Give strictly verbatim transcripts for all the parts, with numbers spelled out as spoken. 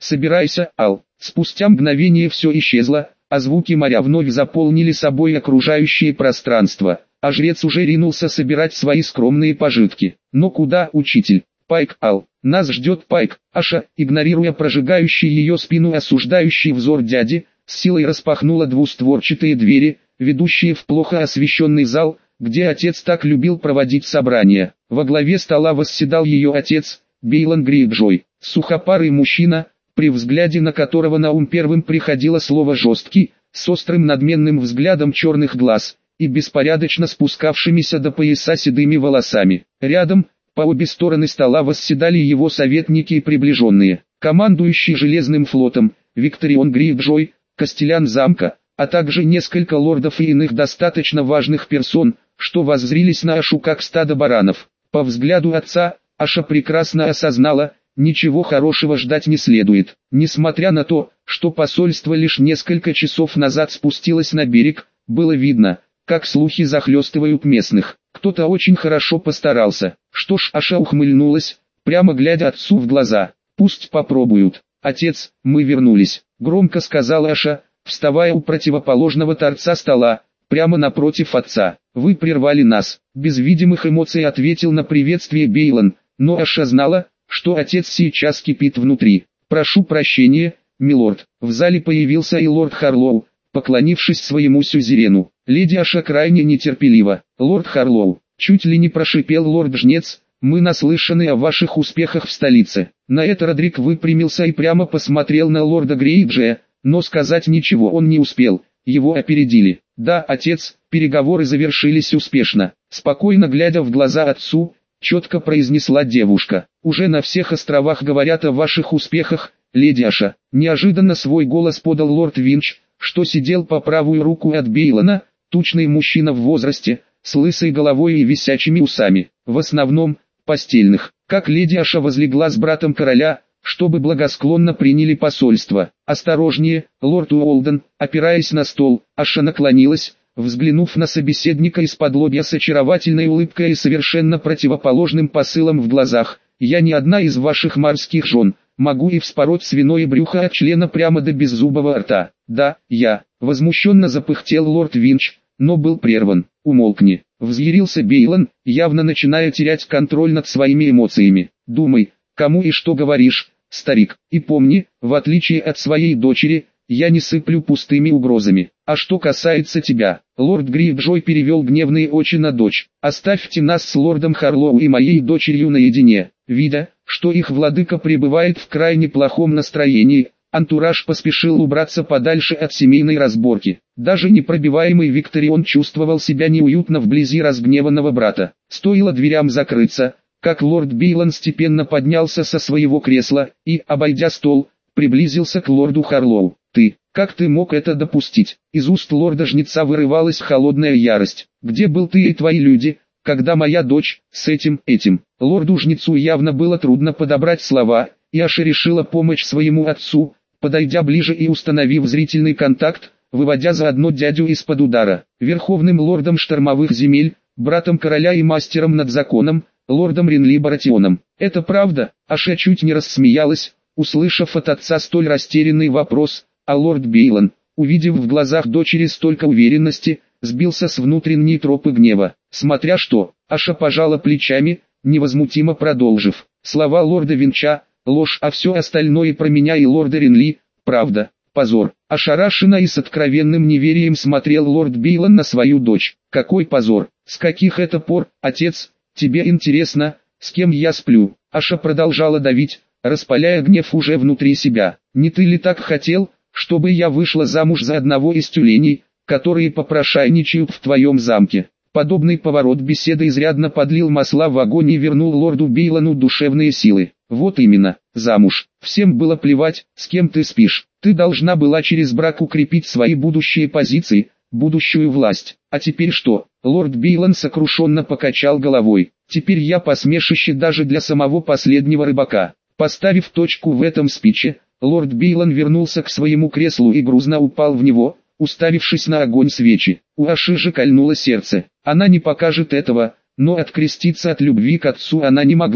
собирайся, Ал». Спустя мгновение все исчезло, а звуки моря вновь заполнили собой окружающее пространство, а жрец уже ринулся собирать свои скромные пожитки. «Но куда, учитель?» «Пайк, Ал, нас ждет Пайк». Аша, игнорируя прожигающий ее спину осуждающий взор дяди, с силой распахнула двустворчатые двери, ведущие в плохо освещенный зал, где отец так любил проводить собрания. Во главе стола восседал ее отец, Бейлон Грейджой, сухопарый мужчина, при взгляде на которого на ум первым приходило слово «жесткий», с острым надменным взглядом черных глаз и беспорядочно спускавшимися до пояса седыми волосами. Рядом, по обе стороны стола восседали его советники и приближенные, командующий Железным флотом, Викторион Грейджой, Костелян замка, а также несколько лордов и иных достаточно важных персон, что воззрились на Ашу как стадо баранов. По взгляду отца, Аша прекрасно осознала, ничего хорошего ждать не следует. Несмотря на то, что посольство лишь несколько часов назад спустилось на берег, было видно, как слухи захлестывают местных. Кто-то очень хорошо постарался. Что ж, Аша ухмыльнулась, прямо глядя отцу в глаза. «Пусть попробуют. Отец, мы вернулись», — громко сказала Аша, вставая у противоположного торца стола, прямо напротив отца. «Вы прервали нас», — без видимых эмоций ответил на приветствие Бейлон, но Аша знала, что отец сейчас кипит внутри. «Прошу прощения, милорд». В зале появился и лорд Харлоу, поклонившись своему сюзерену. Леди Аша крайне нетерпелива. «Лорд Харлоу», — чуть ли не прошипел лорд-жнец, — «мы наслышаны о ваших успехах в столице». На это Родрик выпрямился и прямо посмотрел на лорда Грейджея, но сказать ничего он не успел, его опередили. «Да, отец, переговоры завершились успешно», — спокойно глядя в глаза отцу, четко произнесла девушка. «Уже на всех островах говорят о ваших успехах, леди Аша». Неожиданно свой голос подал лорд Винч, что сидел по правую руку от Бейлона, тучный мужчина в возрасте, с лысой головой и висячими усами, в основном, постельных. Как леди Аша возлегла с братом короля, чтобы благосклонно приняли посольство. «Осторожнее, лорд Уолден», опираясь на стол, Аша наклонилась, взглянув на собеседника из-под лобья с очаровательной улыбкой и совершенно противоположным посылом в глазах. «Я не одна из ваших морских жен, могу и вспороть свиное брюхо от члена прямо до беззубого рта». «Да, я», — возмущенно запыхтел лорд Винч, но был прерван. «Умолкни», — взъярился Бейлон, явно начиная терять контроль над своими эмоциями. «Думай, кому и что говоришь, старик, и помни, в отличие от своей дочери, я не сыплю пустыми угрозами. А что касается тебя», — лорд Грейджой перевел гневные очи на дочь, «оставьте нас с лордом Харлоу и моей дочерью наедине». Видя, что их владыка пребывает в крайне плохом настроении, антураж поспешил убраться подальше от семейной разборки. Даже непробиваемый Викторион чувствовал себя неуютно вблизи разгневанного брата. Стоило дверям закрыться, как лорд Бейлон степенно поднялся со своего кресла и, обойдя стол, приблизился к лорду Харлоу. «Ты, как ты мог это допустить?» Из уст лорда-жнеца вырывалась холодная ярость. «Где был ты и твои люди, когда моя дочь, с этим, этим?» Лорду-жнецу явно было трудно подобрать слова, и Аша решила помочь своему отцу, подойдя ближе и установив зрительный контакт, выводя заодно дядю из-под удара. Верховным лордом штормовых земель, братом короля и мастером над законом, лордом Ренли Баратионом. «Это правда?» Аша чуть не рассмеялась, услышав от отца столь растерянный вопрос, а лорд Бейлон, увидев в глазах дочери столько уверенности, сбился с внутренней тропы гнева. «Смотря что», Аша пожала плечами, невозмутимо продолжив. «Слова лорда Винча, ложь, а все остальное про меня и лорда Ренли, правда, позор». Ошарашенно и с откровенным неверием смотрел лорд Бейлон на свою дочь. «Какой позор? С каких это пор, отец, тебе интересно, с кем я сплю?» Аша продолжала давить, распаляя гнев уже внутри себя. «Не ты ли так хотел, чтобы я вышла замуж за одного из тюленей, которые попрошайничают в твоем замке?» Подобный поворот беседы изрядно подлил масла в огонь и вернул лорду Бейлону душевные силы. «Вот именно, замуж. Всем было плевать, с кем ты спишь. Ты должна была через брак укрепить свои будущие позиции, будущую власть. А теперь что?» Лорд Бейлон сокрушенно покачал головой. «Теперь я посмешище даже для самого последнего рыбака». Поставив точку в этом спиче, лорд Бейлон вернулся к своему креслу и грузно упал в него, уставившись на огонь свечи. У Аши же кольнуло сердце. Она не покажет этого, но откреститься от любви к отцу она не могла.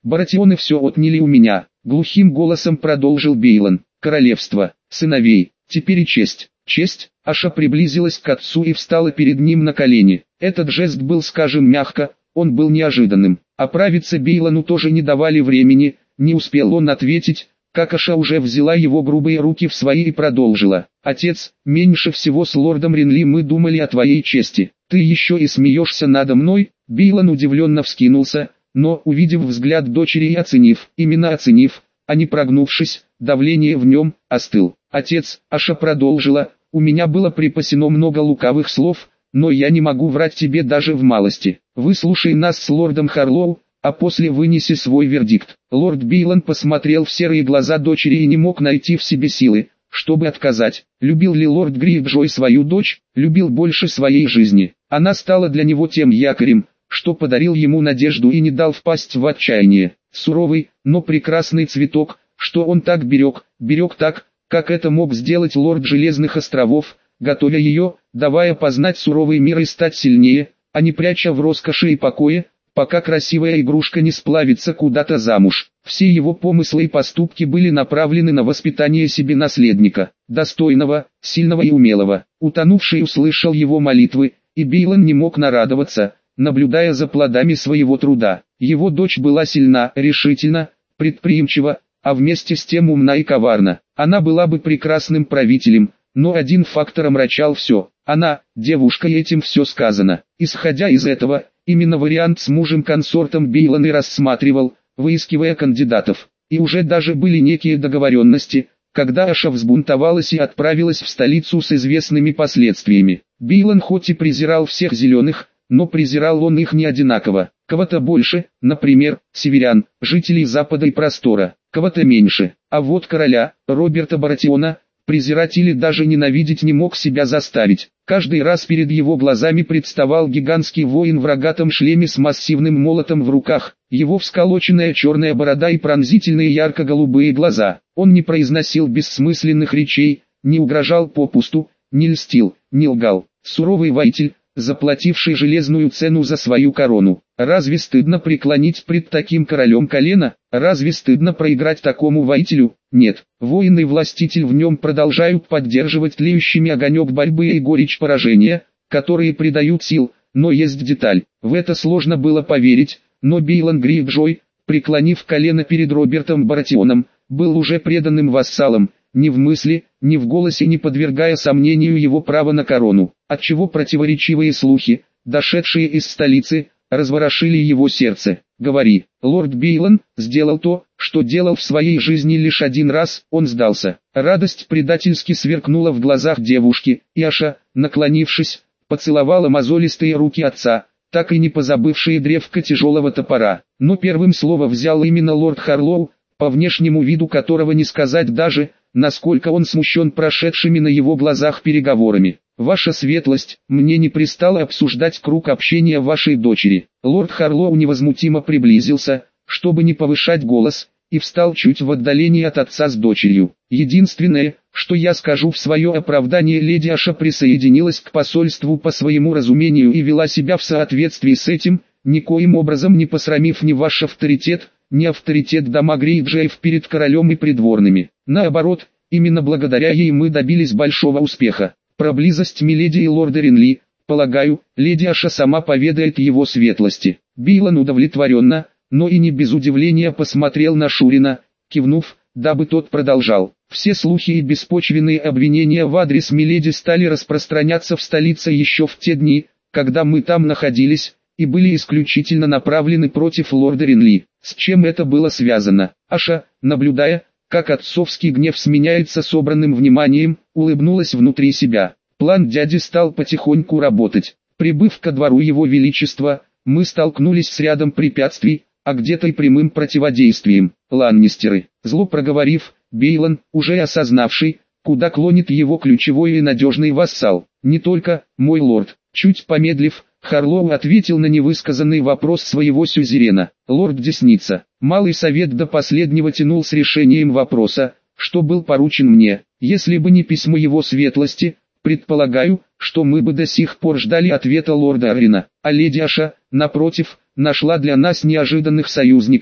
Баратионы все отняли у меня, глухим голосом продолжил Бейлон. Королевство, сыновей, теперь и честь. Честь. Аша приблизилась к отцу и встала перед ним на колени. Этот жест был, скажем мягко, он был неожиданным. Оправиться Бейлону тоже не давали времени, не успел он ответить, как Аша уже взяла его грубые руки в свои и продолжила. «Отец, меньше всего с лордом Ренли мы думали о твоей чести. Ты еще и смеешься надо мной?» Бейлон удивленно вскинулся, но, увидев взгляд дочери и оценив, именно оценив, а не прогнувшись, давление в нем, остыл. «Отец», Аша продолжила, — «у меня было припасено много лукавых слов, но я не могу врать тебе даже в малости. Выслушай нас с лордом Харлоу, а после вынеси свой вердикт». Лорд Бейлон посмотрел в серые глаза дочери и не мог найти в себе силы, чтобы отказать. Любил ли лорд Грейджой свою дочь? Любил больше своей жизни. Она стала для него тем якорем, что подарил ему надежду и не дал впасть в отчаяние. Суровый, но прекрасный цветок, что он так берег, берег так, как это мог сделать лорд Железных островов, готовя ее, давая познать суровый мир и стать сильнее, а не пряча в роскоши и покое, пока красивая игрушка не сплавится куда-то замуж. Все его помыслы и поступки были направлены на воспитание себе наследника, достойного, сильного и умелого. Утонувший услышал его молитвы, и Бейлон не мог нарадоваться, наблюдая за плодами своего труда. Его дочь была сильна, решительна, предприимчива, а вместе с тем умна и коварна. Она была бы прекрасным правителем, но один фактор омрачал все. Она, девушка, и этим все сказано. Исходя из этого, именно вариант с мужем-консортом Бейлон и рассматривал, выискивая кандидатов. И уже даже были некие договоренности, когда Аша взбунтовалась и отправилась в столицу с известными последствиями. Бейлон хоть и презирал всех зеленых, но презирал он их не одинаково. Кого-то больше, например, северян, жителей Запада и Простора, кого-то меньше. А вот короля, Роберта Баратиона, презирать или даже ненавидеть не мог себя заставить. Каждый раз перед его глазами представал гигантский воин в рогатом шлеме с массивным молотом в руках, его всколоченная черная борода и пронзительные ярко-голубые глаза. Он не произносил бессмысленных речей, не угрожал попусту, не льстил, не лгал. Суровый воитель, заплативший железную цену за свою корону. Разве стыдно преклонить пред таким королем колено? Разве стыдно проиграть такому воителю? Нет. Воин и властитель в нем продолжают поддерживать тлеющими огонек борьбы и горечь поражения, которые придают сил, но есть деталь. В это сложно было поверить, но Бейлон Грейджой, преклонив колено перед Робертом Баратионом, был уже преданным вассалом, ни в мысли, ни в голосе не подвергая сомнению его права на корону, отчего противоречивые слухи, дошедшие из столицы, разворошили его сердце. «Говори». Лорд Бейлон сделал то, что делал в своей жизни лишь один раз, он сдался. Радость предательски сверкнула в глазах девушки, и Аша, наклонившись, поцеловала мозолистые руки отца, так и не позабывшие древко тяжелого топора. Но первым слово взял именно лорд Харлоу, по внешнему виду которого не сказать даже, насколько он смущен прошедшими на его глазах переговорами. «Ваша светлость, мне не пристало обсуждать круг общения вашей дочери». Лорд Харлоу невозмутимо приблизился, чтобы не повышать голос, и встал чуть в отдалении от отца с дочерью. «Единственное, что я скажу в свое оправдание, леди Аша присоединилась к посольству по своему разумению и вела себя в соответствии с этим, никоим образом не посрамив ни ваш авторитет, ни авторитет дома Грейджоев перед королем и придворными. Наоборот, именно благодаря ей мы добились большого успеха. Про близость миледи и лорда Ренли, полагаю, леди Аша сама поведает его светлости». Бейлон удовлетворенно, но и не без удивления посмотрел на Шурина, кивнув, дабы тот продолжал. Все слухи и беспочвенные обвинения в адрес миледи стали распространяться в столице еще в те дни, когда мы там находились, и были исключительно направлены против лорда Ренли. С чем это было связано? Аша, наблюдая, как отцовский гнев сменяется собранным вниманием, улыбнулась внутри себя. План дяди стал потихоньку работать. Прибыв ко двору его величества, мы столкнулись с рядом препятствий, а где-то и прямым противодействием. Ланнистеры. Зло проговорив, Бейлон, уже осознавший, куда клонит его ключевой и надежный вассал. «Не только, мой лорд». Чуть помедлив, Харлоу ответил на невысказанный вопрос своего сюзерена. «Лорд Десница, Малый Совет до последнего тянул с решением вопроса, что был поручен мне. Если бы не письмо его светлости, предполагаю, что мы бы до сих пор ждали ответа лорда Арина. А леди Аша, напротив, нашла для нас неожиданных союзников,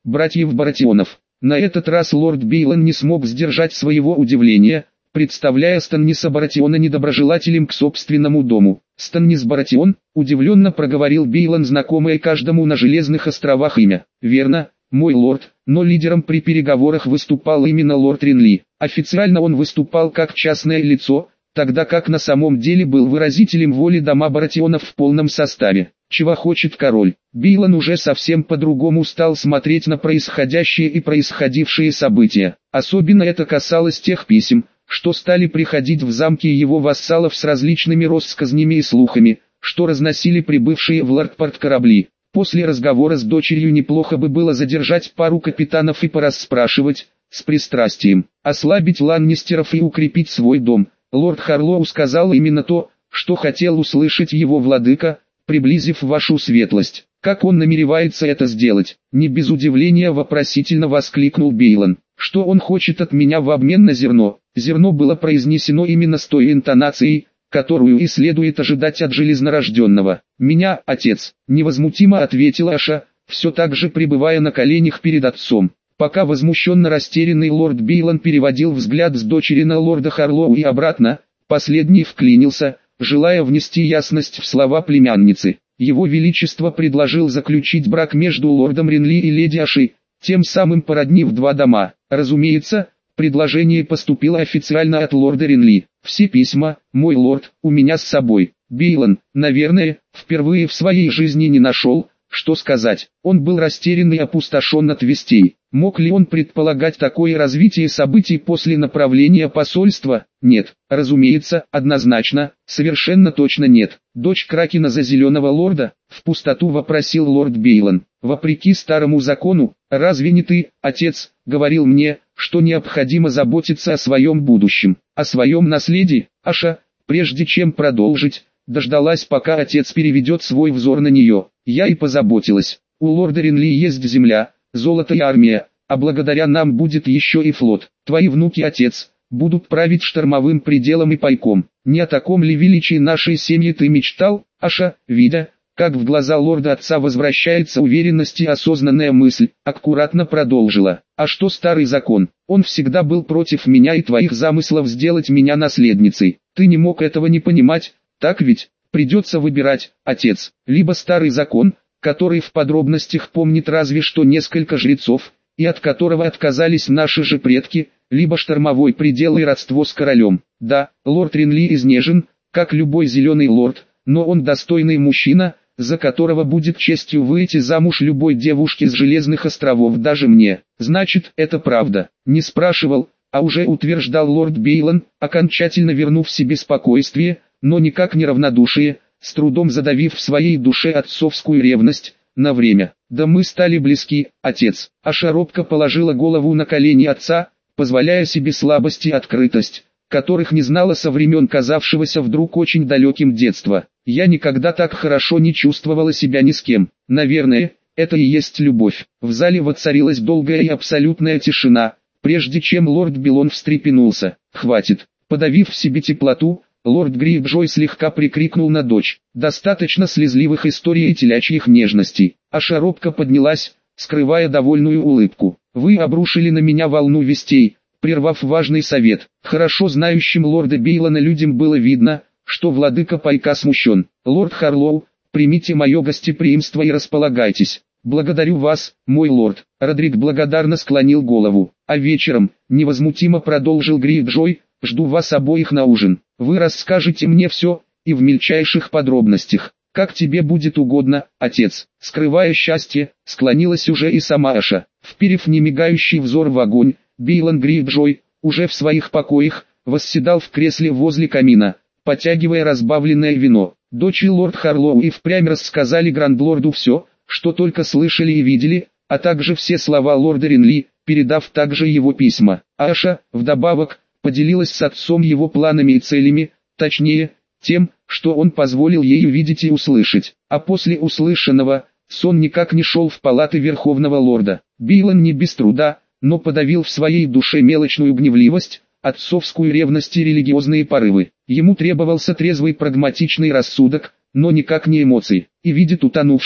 братьев Баратионов. На этот раз лорд Бейлон не смог сдержать своего удивления, представляя Станниса Баратиона недоброжелателем к собственному дому. «Станнис Баратион?» – удивленно проговорил Бейлон, знакомое каждому на Железных островах имя. «Верно, мой лорд, но лидером при переговорах выступал именно лорд Ренли. Официально он выступал как частное лицо, тогда как на самом деле был выразителем воли дома Баратионов в полном составе. Чего хочет король?» Бейлон уже совсем по-другому стал смотреть на происходящее и происходившие события. Особенно это касалось тех писем, что стали приходить в замки его вассалов с различными россказнями и слухами, что разносили прибывшие в Лордпорт корабли. После разговора с дочерью неплохо бы было задержать пару капитанов и порасспрашивать, с пристрастием, ослабить ланнистеров и укрепить свой дом. Лорд Харлоу сказал именно то, что хотел услышать его владыка, приблизив вашу светлость. Как он намеревается это сделать? Не без удивления вопросительно воскликнул Бейлон. Что он хочет от меня в обмен на зерно? Зерно было произнесено именно с той интонацией, которую и следует ожидать от железнорожденного. «Меня, отец», — невозмутимо ответила Аша, все так же пребывая на коленях перед отцом. Пока возмущенно растерянный лорд Бейлон переводил взгляд с дочери на лорда Харлоу и обратно, последний вклинился, желая внести ясность в слова племянницы. Его Величество предложил заключить брак между лордом Ренли и леди Ашей, тем самым породнив два дома. Разумеется, предложение поступило официально от лорда Ренли. Все письма, мой лорд, у меня с собой. Бейлон, наверное, впервые в своей жизни не нашел, что сказать. Он был растерян и опустошен от вестей. Мог ли он предполагать такое развитие событий после направления посольства? Нет. Разумеется, однозначно, совершенно точно нет. Дочь Кракена за зеленого лорда? В пустоту вопросил лорд Бейлон. Вопреки старому закону, разве не ты, отец, говорил мне, что необходимо заботиться о своем будущем, о своем наследии? Аша, прежде чем продолжить, дождалась, пока отец переведет свой взор на нее. Я и позаботилась. У лорда Ренли есть земля, золото и армия, а благодаря нам будет еще и флот. Твои внуки, отец, будут править штормовым пределом и пайком. Не о таком ли величии нашей семьи ты мечтал, Аша? Видя, как в глаза лорда отца возвращается уверенность и осознанная мысль, аккуратно продолжила. А что старый закон? Он всегда был против меня и твоих замыслов сделать меня наследницей. Ты не мог этого не понимать, так ведь? Придется выбирать, отец, либо старый закон, который в подробностях помнит разве что несколько жрецов, и от которого отказались наши же предки, либо штормовой предел и родство с королем. Да, лорд Ренли изнежен, как любой зеленый лорд, но он достойный мужчина, за которого будет честью выйти замуж любой девушке с Железных островов, даже мне. Значит, это правда. Не спрашивал, а уже утверждал лорд Бейлон, окончательно вернув себе спокойствие, но никак не равнодушие, с трудом задавив в своей душе отцовскую ревность, на время. Да мы стали близки, отец. Аша робко положила голову на колени отца, позволяя себе слабость и открытость, которых не знала со времен казавшегося вдруг очень далеким детства. Я никогда так хорошо не чувствовала себя ни с кем. Наверное, это и есть любовь. В зале воцарилась долгая и абсолютная тишина, прежде чем лорд Бейлон встрепенулся. Хватит. Подавив в себе теплоту, лорд Грейджой слегка прикрикнул на дочь. Достаточно слезливых историй и телячьих нежностей. Аша робко поднялась, скрывая довольную улыбку. Вы обрушили на меня волну вестей, прервав важный совет. Хорошо знающим лорда Бейлона людям было видно, что владыка пайка смущен. Лорд Харлоу, примите мое гостеприимство и располагайтесь. Благодарю вас, мой лорд. Родрик благодарно склонил голову. А вечером, невозмутимо продолжил Грейджой, жду вас обоих на ужин. Вы расскажете мне все, и в мельчайших подробностях, как тебе будет угодно, отец. Скрывая счастье, склонилась уже и сама Аша. Вперев немигающий взор в огонь, Бейлон Грейджой, уже в своих покоях, восседал в кресле возле камина, потягивая разбавленное вино. Дочь и лорд Харлоу и впрямь рассказали грандлорду все, что только слышали и видели, а также все слова лорда Ренли, передав также его письма. Аша, вдобавок, поделилась с отцом его планами и целями, точнее, тем, что он позволил ей увидеть и услышать. А после услышанного, сон никак не шел в палаты Верховного Лорда. Бейлон не без труда, но подавил в своей душе мелочную гневливость, отцовскую ревность и религиозные порывы. Ему требовался трезвый прагматичный рассудок, но никак не эмоций. И видит утонувший,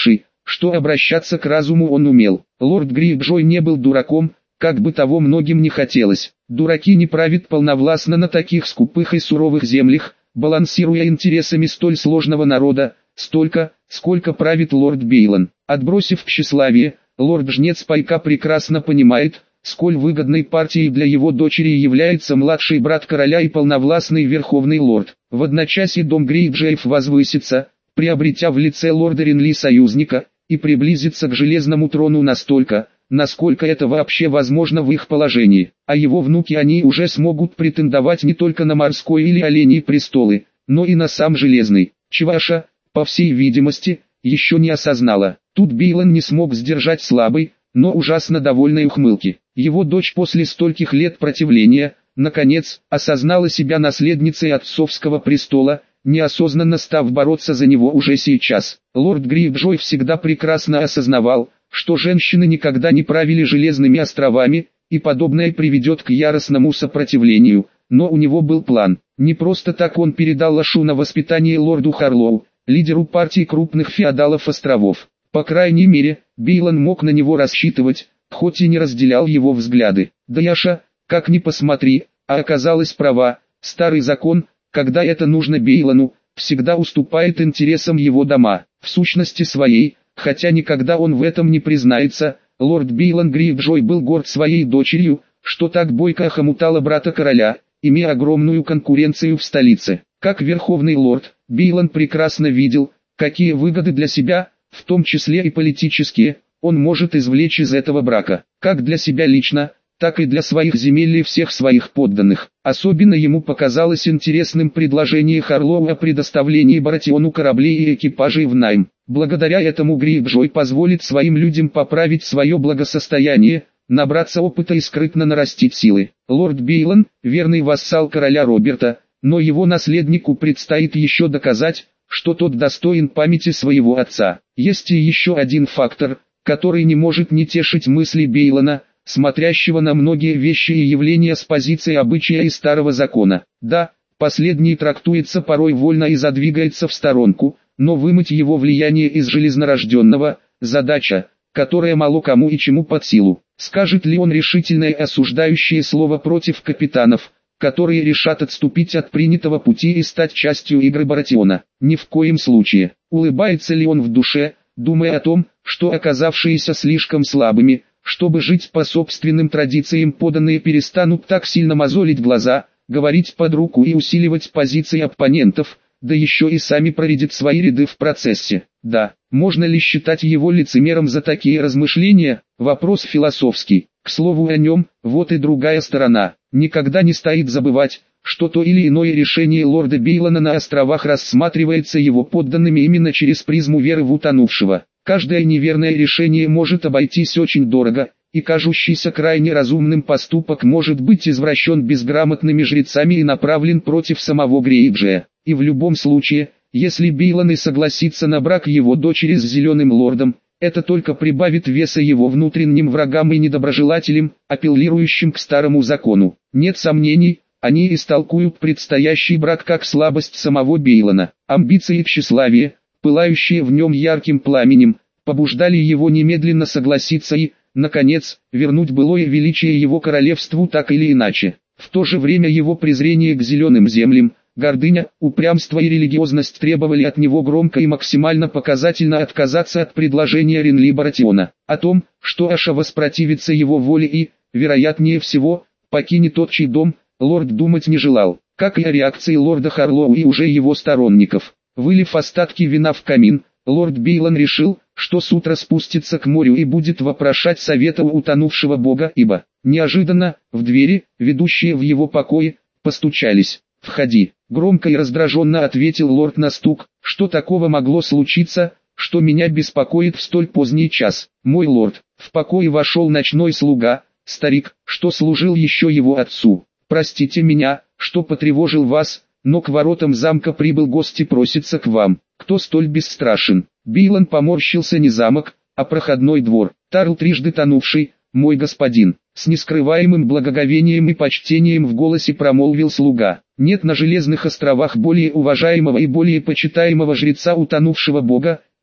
что обращаться к разуму он умел. Лорд Грейджой не был дураком, как бы того многим не хотелось. Дураки не правят полновластно на таких скупых и суровых землях, балансируя интересами столь сложного народа, столько, сколько правит лорд Бейлон. Отбросив тщеславие, лорд-жнец Пайка прекрасно понимает, сколь выгодной партией для его дочери является младший брат короля и полновластный верховный лорд. В одночасье дом Грейджеев возвысится, приобретя в лице лорда Ренли союзника, и приблизится к железному трону настолько, насколько это вообще возможно в их положении. А его внуки они уже смогут претендовать не только на морской или оленей престолы, но и на сам железный. Чеваша, по всей видимости, еще не осознала. Тут Бейлон не смог сдержать слабой, но ужасно довольной ухмылки. Его дочь после стольких лет противления, наконец, осознала себя наследницей отцовского престола, неосознанно став бороться за него уже сейчас. Лорд Грейджой всегда прекрасно осознавал, что женщины никогда не правили железными островами, и подобное приведет к яростному сопротивлению, но у него был план. Не просто так он передал Лашу на воспитание лорду Харлоу, лидеру партии крупных феодалов островов. По крайней мере, Бейлон мог на него рассчитывать, хоть и не разделял его взгляды. Да Яша, как ни посмотри, а оказалась права, старый закон, когда это нужно Бейлону, всегда уступает интересам его дома. В сущности своей, хотя никогда он в этом не признается, лорд Бейлон Грейджой был горд своей дочерью, что так бойко охомутала брата короля, имея огромную конкуренцию в столице. Как верховный лорд, Бейлон прекрасно видел, какие выгоды для себя, в том числе и политические, он может извлечь из этого брака, как для себя лично, так и для своих земель и всех своих подданных. Особенно ему показалось интересным предложение Харлоу о предоставлении Баратиону кораблей и экипажей в найм. Благодаря этому Грейджой позволит своим людям поправить свое благосостояние, набраться опыта и скрытно нарастить силы. Лорд Бейлон, верный вассал короля Роберта, но его наследнику предстоит еще доказать, что тот достоин памяти своего отца. Есть и еще один фактор, который не может не тешить мысли Бейлона, смотрящего на многие вещи и явления с позиции обычая и старого закона. Да, последний трактуется порой вольно и задвигается в сторонку, но вымыть его влияние из железнорожденного – задача, которая мало кому и чему под силу. Скажет ли он решительное осуждающее слово против капитанов, которые решат отступить от принятого пути и стать частью игры Баратиона? Ни в коем случае. Улыбается ли он в душе, думая о том, что оказавшиеся слишком слабыми, чтобы жить по собственным традициям, подданные перестанут так сильно мозолить глаза, говорить под руку и усиливать позиции оппонентов, да еще и сами проредят свои ряды в процессе? Да, можно ли считать его лицемером за такие размышления? Вопрос философский. К слову о нем, вот и другая сторона. Никогда не стоит забывать, что то или иное решение лорда Бейлона на островах рассматривается его подданными именно через призму веры в утонувшего. Каждое неверное решение может обойтись очень дорого, и кажущийся крайне разумным поступок может быть извращен безграмотными жрецами и направлен против самого Грейджея. И в любом случае, если Бейлон и согласится на брак его дочери с Зеленым Лордом, это только прибавит веса его внутренним врагам и недоброжелателям, апеллирующим к старому закону. Нет сомнений, они истолкуют предстоящий брак как слабость самого Бейлона. Амбиции и тщеславие, пылающие в нем ярким пламенем, побуждали его немедленно согласиться и, наконец, вернуть былое величие его королевству так или иначе. В то же время его презрение к зеленым землям, гордыня, упрямство и религиозность требовали от него громко и максимально показательно отказаться от предложения Ренли Баратиона. О том, что Аша воспротивится его воле и, вероятнее всего, покинет отчий дом, лорд думать не желал, как и о реакции лорда Харлоу и уже его сторонников. Вылив остатки вина в камин, лорд Бейлон решил, что с утра спустится к морю и будет вопрошать совета у утонувшего бога, ибо, неожиданно, в двери, ведущие в его покои, постучались. «Входи», — громко и раздраженно ответил лорд на стук. «Что такого могло случиться, что меня беспокоит в столь поздний час?» «Мой лорд». В покое вошел ночной слуга, старик, что служил еще его отцу. «Простите меня, что потревожил вас, но к воротам замка прибыл гость и просится к вам. Кто столь бесстрашен?» Бейлон поморщился. Не замок, а проходной двор. Тарл трижды тонувший, мой господин. С нескрываемым благоговением и почтением в голосе промолвил слуга. Нет на Железных островах более уважаемого и более почитаемого жреца утонувшего бога,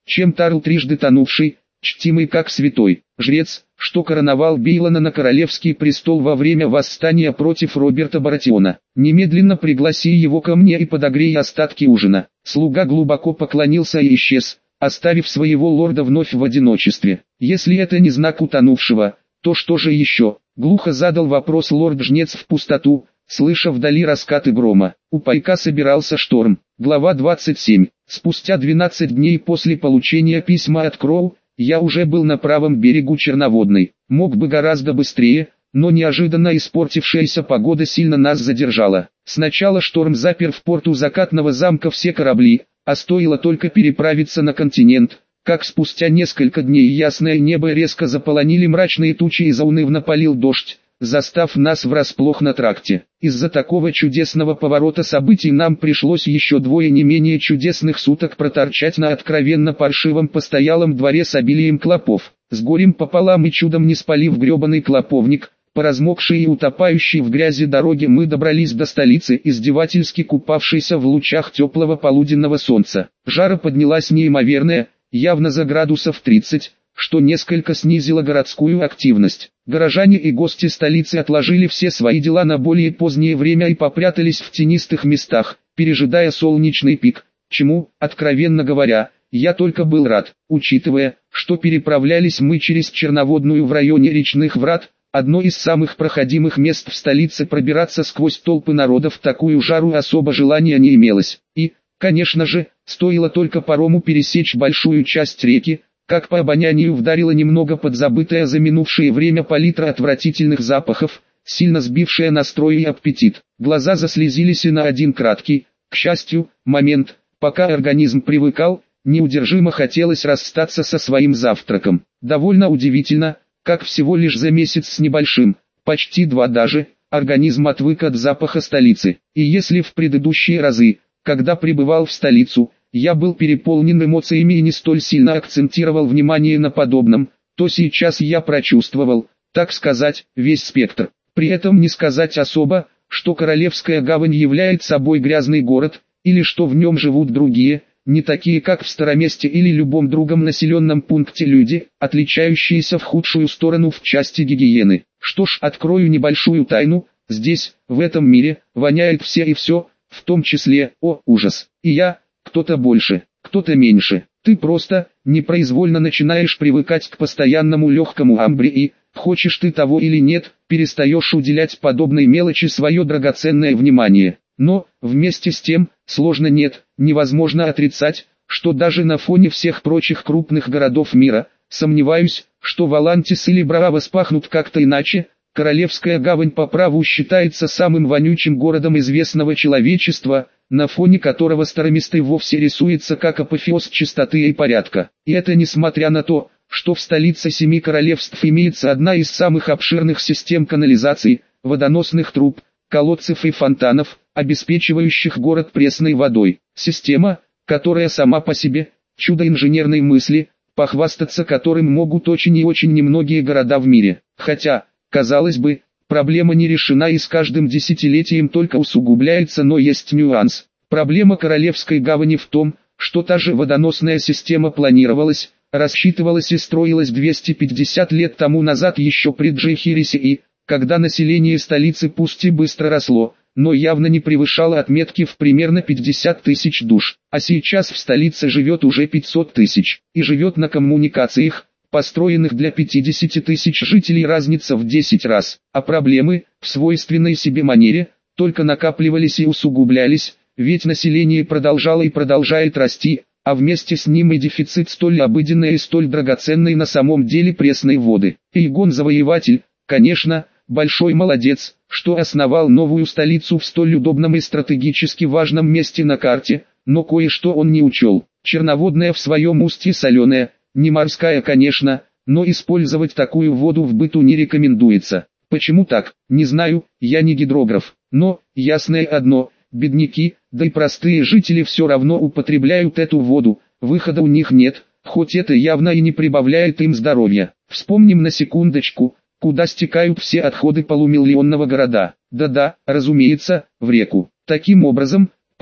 чем Тарл трижды тонувший, чтимый как святой, жрец, что короновал Бейлона на королевский престол во время восстания против Роберта Баратиона. Немедленно пригласи его ко мне и подогрей остатки ужина. Слуга глубоко поклонился и исчез, оставив своего лорда вновь в одиночестве. Если это не знак утонувшего, то что же еще? Глухо задал вопрос лорд-жнец в пустоту, слыша вдали раскаты грома. У пайка собирался шторм. Глава двадцать семь. Спустя двенадцать дней после получения письма от Кроу, я уже был на правом берегу Черноводной. Мог бы гораздо быстрее, но неожиданно испортившаяся погода сильно нас задержала. Сначала шторм запер в порту закатного замка все корабли, а стоило только переправиться на континент, как спустя несколько дней ясное небо резко заполонили мрачные тучи и заунывно полил дождь, застав нас врасплох на тракте. Из-за такого чудесного поворота событий нам пришлось еще двое не менее чудесных суток проторчать на откровенно паршивом постоялом дворе с обилием клопов. С горем пополам и чудом не спалив гребаный клоповник, по размокшей и утопающей в грязи дороге мы добрались до столицы, издевательски купавшейся в лучах теплого полуденного солнца. Жара поднялась неимоверная, явно за градусов тридцать, что несколько снизило городскую активность. Горожане и гости столицы отложили все свои дела на более позднее время и попрятались в тенистых местах, пережидая солнечный пик, чему, откровенно говоря, я только был рад, учитывая, что переправлялись мы через Черноводную в районе речных врат, одно из самых проходимых мест в столице. Пробираться сквозь толпы народа в такую жару особо желания не имелось. И, конечно же, стоило только парому пересечь большую часть реки, как по обонянию вдарило немного подзабытое за минувшее время палитра отвратительных запахов, сильно сбившая настрой и аппетит. Глаза заслезились и на один краткий, к счастью, момент, пока организм привыкал, неудержимо хотелось расстаться со своим завтраком. Довольно удивительно, как всего лишь за месяц с небольшим, почти два даже, организм отвык от запаха столицы. И если в предыдущие разы, когда прибывал в столицу, я был переполнен эмоциями и не столь сильно акцентировал внимание на подобном, то сейчас я прочувствовал, так сказать, весь спектр. При этом не сказать особо, что Королевская гавань является собой грязный город, или что в нем живут другие, не такие как в Староместе или любом другом населенном пункте люди, отличающиеся в худшую сторону в части гигиены. Что ж, открою небольшую тайну, здесь, в этом мире, воняет все и все, в том числе, о, ужас, и я, кто-то больше, кто-то меньше. Ты просто, непроизвольно начинаешь привыкать к постоянному легкому амбре и, хочешь ты того или нет, перестаешь уделять подобной мелочи свое драгоценное внимание. Но, вместе с тем, сложно нет, невозможно отрицать, что даже на фоне всех прочих крупных городов мира, сомневаюсь, что Валантис или Браво спахнут как-то иначе. Королевская гавань по праву считается самым вонючим городом известного человечества, на фоне которого Староместы вовсе рисуется как апофеоз чистоты и порядка. И это несмотря на то, что в столице Семи Королевств имеется одна из самых обширных систем канализации, водоносных труб, колодцев и фонтанов, обеспечивающих город пресной водой. Система, которая сама по себе, чудо инженерной мысли, похвастаться которым могут очень и очень немногие города в мире. Хотя, казалось бы, проблема не решена и с каждым десятилетием только усугубляется, но есть нюанс. Проблема Королевской гавани в том, что та же водоносная система планировалась, рассчитывалась и строилась двести пятьдесят лет тому назад еще при Джейхирисе и, когда население столицы пусть и быстро росло, но явно не превышало отметки в примерно пятьдесят тысяч душ. А сейчас в столице живет уже пятьсот тысяч, и живет на коммуникациях, построенных для пятидесяти тысяч жителей, разница в десять раз. А проблемы, в свойственной себе манере, только накапливались и усугублялись, ведь население продолжало и продолжает расти, а вместе с ним и дефицит столь обыденной и столь драгоценной на самом деле пресной воды. Эйгон Завоеватель, конечно, большой молодец, что основал новую столицу в столь удобном и стратегически важном месте на карте, но кое-что он не учел. Черноводная в своем устье соленая, не морская, конечно, но использовать такую воду в быту не рекомендуется. Почему так, не знаю, я не гидрограф, но, ясное одно, бедняки, да и простые жители все равно употребляют эту воду, выхода у них нет, хоть это явно и не прибавляет им здоровья. Вспомним на секундочку, куда стекают все отходы полумиллионного города. Да-да, разумеется, в реку. Таким образом,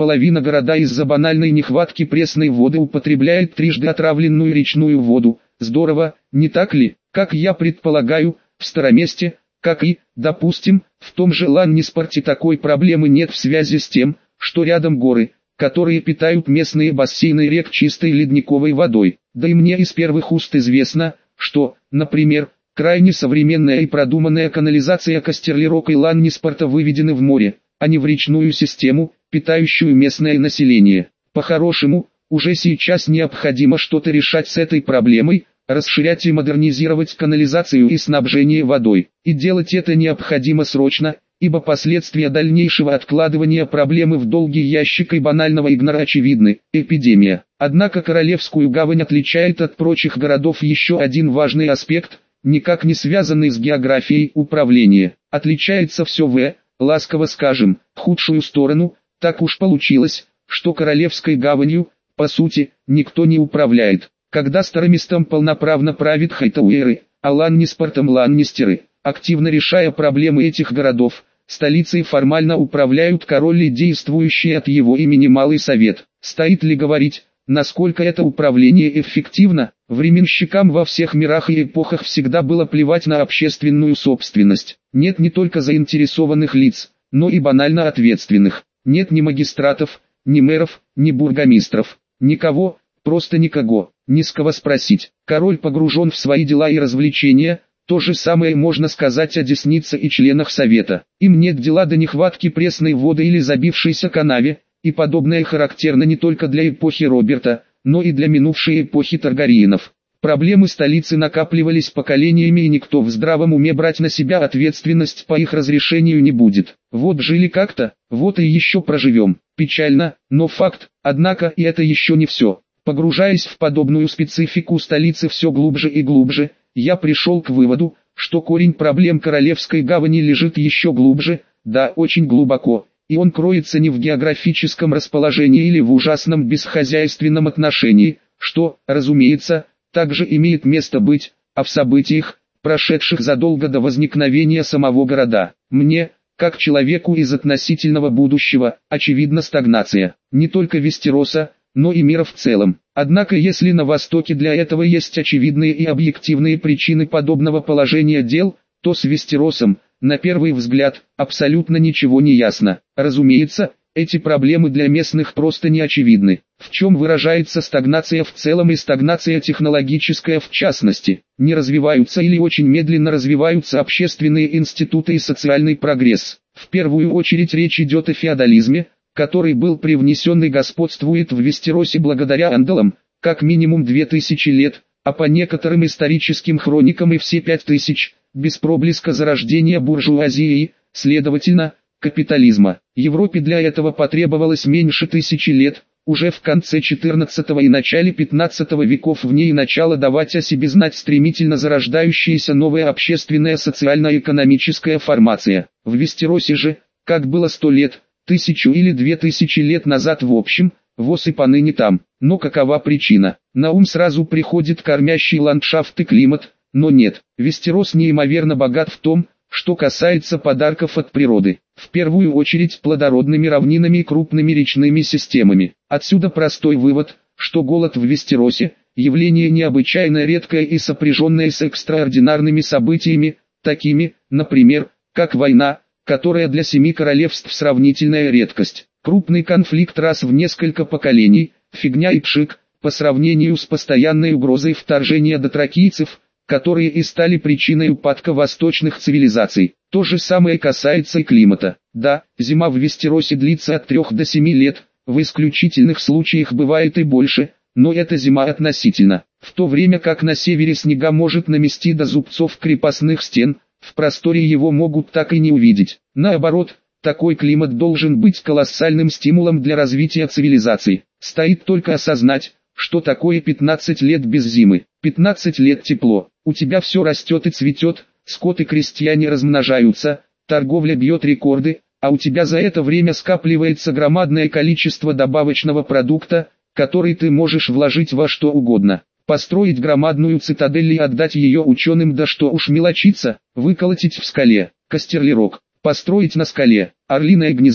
Половина города из-за банальной нехватки пресной воды употребляет трижды отравленную речную воду. Здорово, не так ли? Как я предполагаю, в Староместе, как и, допустим, в том же Ланниспорте такой проблемы нет в связи с тем, что рядом горы, которые питают местные бассейны рек чистой ледниковой водой. Да и мне из первых уст известно, что, например, крайне современная и продуманная канализация Кастерлерок и Ланниспорта выведены в море, а не в речную систему, питающую местное население. По-хорошему, уже сейчас необходимо что-то решать с этой проблемой, расширять и модернизировать канализацию и снабжение водой. И делать это необходимо срочно, ибо последствия дальнейшего откладывания проблемы в долгий ящик и банального игнора очевидны – эпидемия. Однако Королевскую гавань отличает от прочих городов еще один важный аспект, никак не связанный с географией управления. Отличается все в, ласково скажем, худшую сторону. Так уж получилось, что Королевской гаванью, по сути, никто не управляет. Когда Староместом полноправно правит Хайтауэры, а Ланниспортом Ланнистеры, активно решая проблемы этих городов, столицей формально управляют король и действующий от его имени Малый Совет. Стоит ли говорить, насколько это управление эффективно? Временщикам во всех мирах и эпохах всегда было плевать на общественную собственность. Нет не только заинтересованных лиц, но и банально ответственных. Нет ни магистратов, ни мэров, ни бургомистров. Никого, просто никого, ни с кого спросить. Король погружен в свои дела и развлечения. То же самое можно сказать о деснице и членах совета. Им нет дела до нехватки пресной воды или забившейся канаве, и подобное характерно не только для эпохи Роберта, но и для минувшей эпохи Таргариенов. Проблемы столицы накапливались поколениями, и никто в здравом уме брать на себя ответственность по их разрешению не будет. Вот жили как-то, вот и еще проживем. Печально, но факт. Однако и это еще не все. Погружаясь в подобную специфику столицы все глубже и глубже, я пришел к выводу, что корень проблем Королевской гавани лежит еще глубже, да очень глубоко, и он кроется не в географическом расположении или в ужасном бесхозяйственном отношении, что, разумеется, также имеет место быть, а в событиях, прошедших задолго до возникновения самого города. Мне, как человеку из относительного будущего, очевидна стагнация, не только Вестероса, но и мира в целом. Однако если на Востоке для этого есть очевидные и объективные причины подобного положения дел, то с Вестеросом, на первый взгляд, абсолютно ничего не ясно. Разумеется, эти проблемы для местных просто не очевидны. В чем выражается стагнация в целом и стагнация технологическая в частности? Не развиваются или очень медленно развиваются общественные институты и социальный прогресс. В первую очередь речь идет о феодализме, который был привнесен и господствует в Вестеросе благодаря андалам, как минимум две тысячи лет, а по некоторым историческим хроникам и все пять тысяч, без проблеска зарождения буржуазии, следовательно, капитализма. Европе для этого потребовалось меньше тысячи лет, уже в конце четырнадцатого и начале пятнадцатого веков в ней начало давать о себе знать стремительно зарождающаяся новая общественная социально-экономическая формация. В Вестеросе же, как было сто лет, тысячу или две тысячи лет назад в общем, воз и поныне там. Но какова причина? На ум сразу приходит кормящий ландшафт и климат, но нет, Вестерос неимоверно богат в том, что касается подарков от природы, в первую очередь плодородными равнинами и крупными речными системами. Отсюда простой вывод, что голод в Вестеросе – явление необычайно редкое и сопряженное с экстраординарными событиями, такими, например, как война, которая для семи королевств сравнительная редкость. Крупный конфликт раз в несколько поколений, фигня и пшик, по сравнению с постоянной угрозой вторжения дотракийцев, которые и стали причиной упадка восточных цивилизаций. То же самое касается и климата. Да, зима в Вестеросе длится от трёх до семи лет, в исключительных случаях бывает и больше, но это зима относительно. В то время как на севере снега может намести до зубцов крепостных стен, в просторе его могут так и не увидеть. Наоборот, такой климат должен быть колоссальным стимулом для развития цивилизации. Стоит только осознать, что такое пятнадцать лет без зимы. пятнадцать лет тепло, у тебя все растет и цветет, скот и крестьяне размножаются, торговля бьет рекорды, а у тебя за это время скапливается громадное количество добавочного продукта, который ты можешь вложить во что угодно. Построить громадную цитадель и отдать ее ученым, да что уж мелочиться, выколотить в скале, Кастерлерок, построить на скале, орлиное гнездо,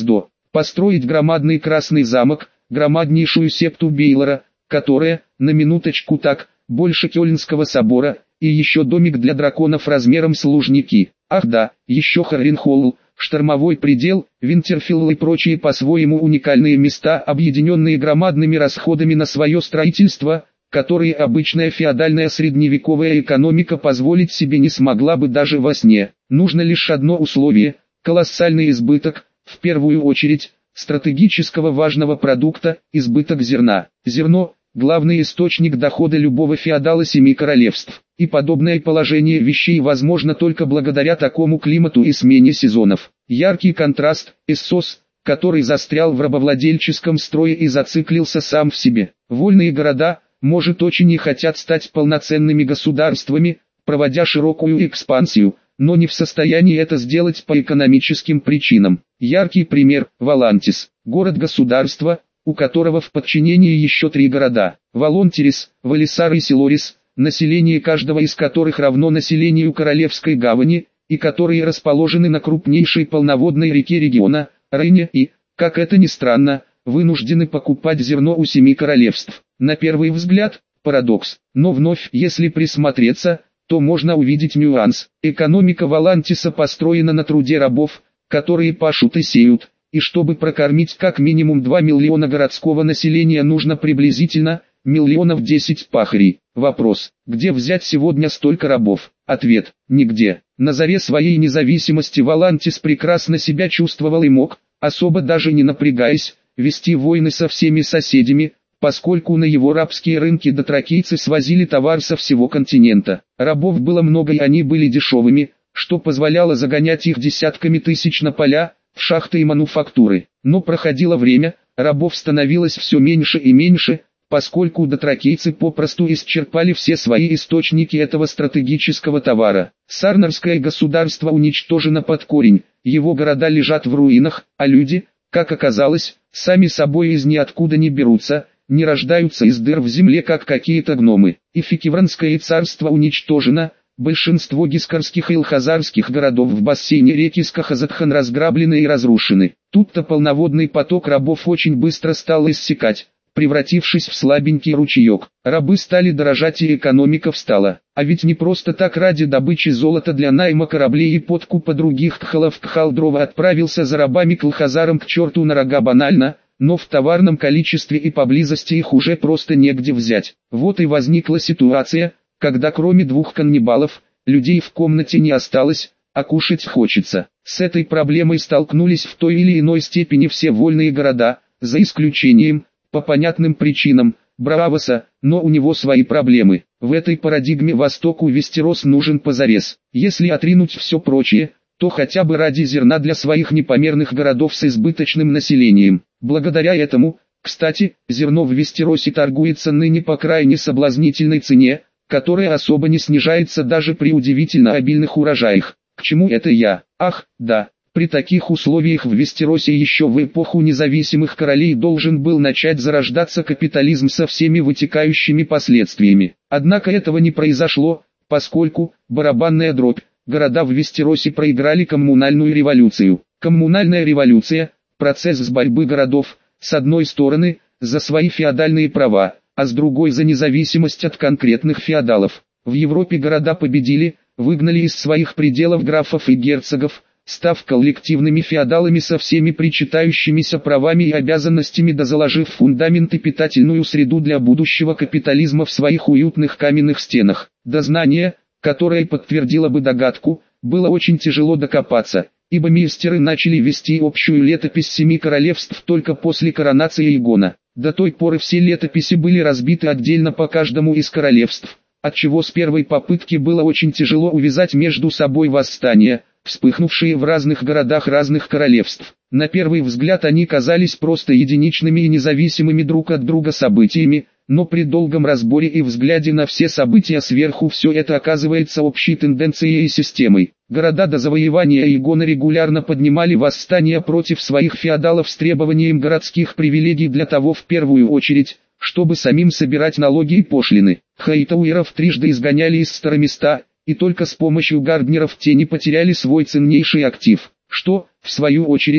построить громадный Красный замок, громаднейшую септу Бейлора, которая, на минуточку так, больше Кёльнского собора, и еще домик для драконов размером с Лужники. Ах да, еще Харренхолл, Штормовой предел, Винтерфелл и прочие по-своему уникальные места, объединенные громадными расходами на свое строительство, которые обычная феодальная средневековая экономика позволить себе не смогла бы даже во сне. Нужно лишь одно условие – колоссальный избыток, в первую очередь, стратегического важного продукта – избыток зерна. Зерно – главный источник дохода любого феодала семи королевств. И подобное положение вещей возможно только благодаря такому климату и смене сезонов. Яркий контраст – Эссос, который застрял в рабовладельческом строе и зациклился сам в себе. Вольные города, может, очень и хотят стать полноценными государствами, проводя широкую экспансию, но не в состоянии это сделать по экономическим причинам. Яркий пример – Волантис, город-государство, у которого в подчинении еще три города – Волонтерис, Валисар и Силорис, население каждого из которых равно населению Королевской гавани, и которые расположены на крупнейшей полноводной реке региона, Рейне и, как это ни странно, вынуждены покупать зерно у семи королевств. На первый взгляд, парадокс, но вновь, если присмотреться, то можно увидеть нюанс. Экономика Волантиса построена на труде рабов, которые пашут и сеют, и чтобы прокормить как минимум два миллиона городского населения нужно приблизительно миллионов десять пахарей. Вопрос, где взять сегодня столько рабов? Ответ, нигде. На заре своей независимости Волантис прекрасно себя чувствовал и мог, особо даже не напрягаясь, вести войны со всеми соседями, поскольку на его рабские рынки дотракийцы свозили товар со всего континента. Рабов было много и они были дешевыми, что позволяло загонять их десятками тысяч на поля, в шахты и мануфактуры. Но проходило время, рабов становилось все меньше и меньше, поскольку дотракийцы попросту исчерпали все свои источники этого стратегического товара. Сарнарское государство уничтожено под корень, его города лежат в руинах, а люди, как оказалось, сами собой из ниоткуда не берутся, не рождаются из дыр в земле как какие-то гномы. И Фикивранское царство уничтожено, большинство гискарских и илхазарских городов в бассейне реки Скахазатхан разграблены и разрушены. Тут-то полноводный поток рабов очень быстро стал иссякать, превратившись в слабенький ручеек. Рабы стали дорожать и экономика встала. А ведь не просто так ради добычи золота для найма кораблей и подкупа других тхалов Кхалдрова отправился за рабами к илхазарам к черту на рога банально, но в товарном количестве и поблизости их уже просто негде взять. Вот и возникла ситуация, когда кроме двух каннибалов, людей в комнате не осталось, а кушать хочется. С этой проблемой столкнулись в той или иной степени все вольные города, за исключением, по понятным причинам, Браавоса, но у него свои проблемы. В этой парадигме Востоку Вестерос нужен позарез. Если отринуть все прочее, то хотя бы ради зерна для своих непомерных городов с избыточным населением. Благодаря этому, кстати, зерно в Вестеросе торгуется ныне по крайне соблазнительной цене, которая особо не снижается даже при удивительно обильных урожаях. К чему это я? Ах, да. При таких условиях в Вестеросе еще в эпоху независимых королей должен был начать зарождаться капитализм со всеми вытекающими последствиями. Однако этого не произошло, поскольку, барабанная дробь, города в Вестеросе проиграли коммунальную революцию. Коммунальная революция – процесс с борьбы городов, с одной стороны, за свои феодальные права, а с другой за независимость от конкретных феодалов. В Европе города победили, выгнали из своих пределов графов и герцогов, став коллективными феодалами со всеми причитающимися правами и обязанностями, да заложив фундамент и питательную среду для будущего капитализма в своих уютных каменных стенах. До знания, которое подтвердило бы догадку, было очень тяжело докопаться, ибо мистеры начали вести общую летопись семи королевств только после коронации Игона. До той поры все летописи были разбиты отдельно по каждому из королевств, отчего с первой попытки было очень тяжело увязать между собой восстания, вспыхнувшие в разных городах разных королевств. На первый взгляд они казались просто единичными и независимыми друг от друга событиями, но при долгом разборе и взгляде на все события сверху все это оказывается общей тенденцией и системой. Города до завоевания Игона регулярно поднимали восстания против своих феодалов с требованием городских привилегий для того в первую очередь, чтобы самим собирать налоги и пошлины. Хайтауэров трижды изгоняли из староместа, и только с помощью гарднеров те не потеряли свой ценнейший актив, что, в свою очередь,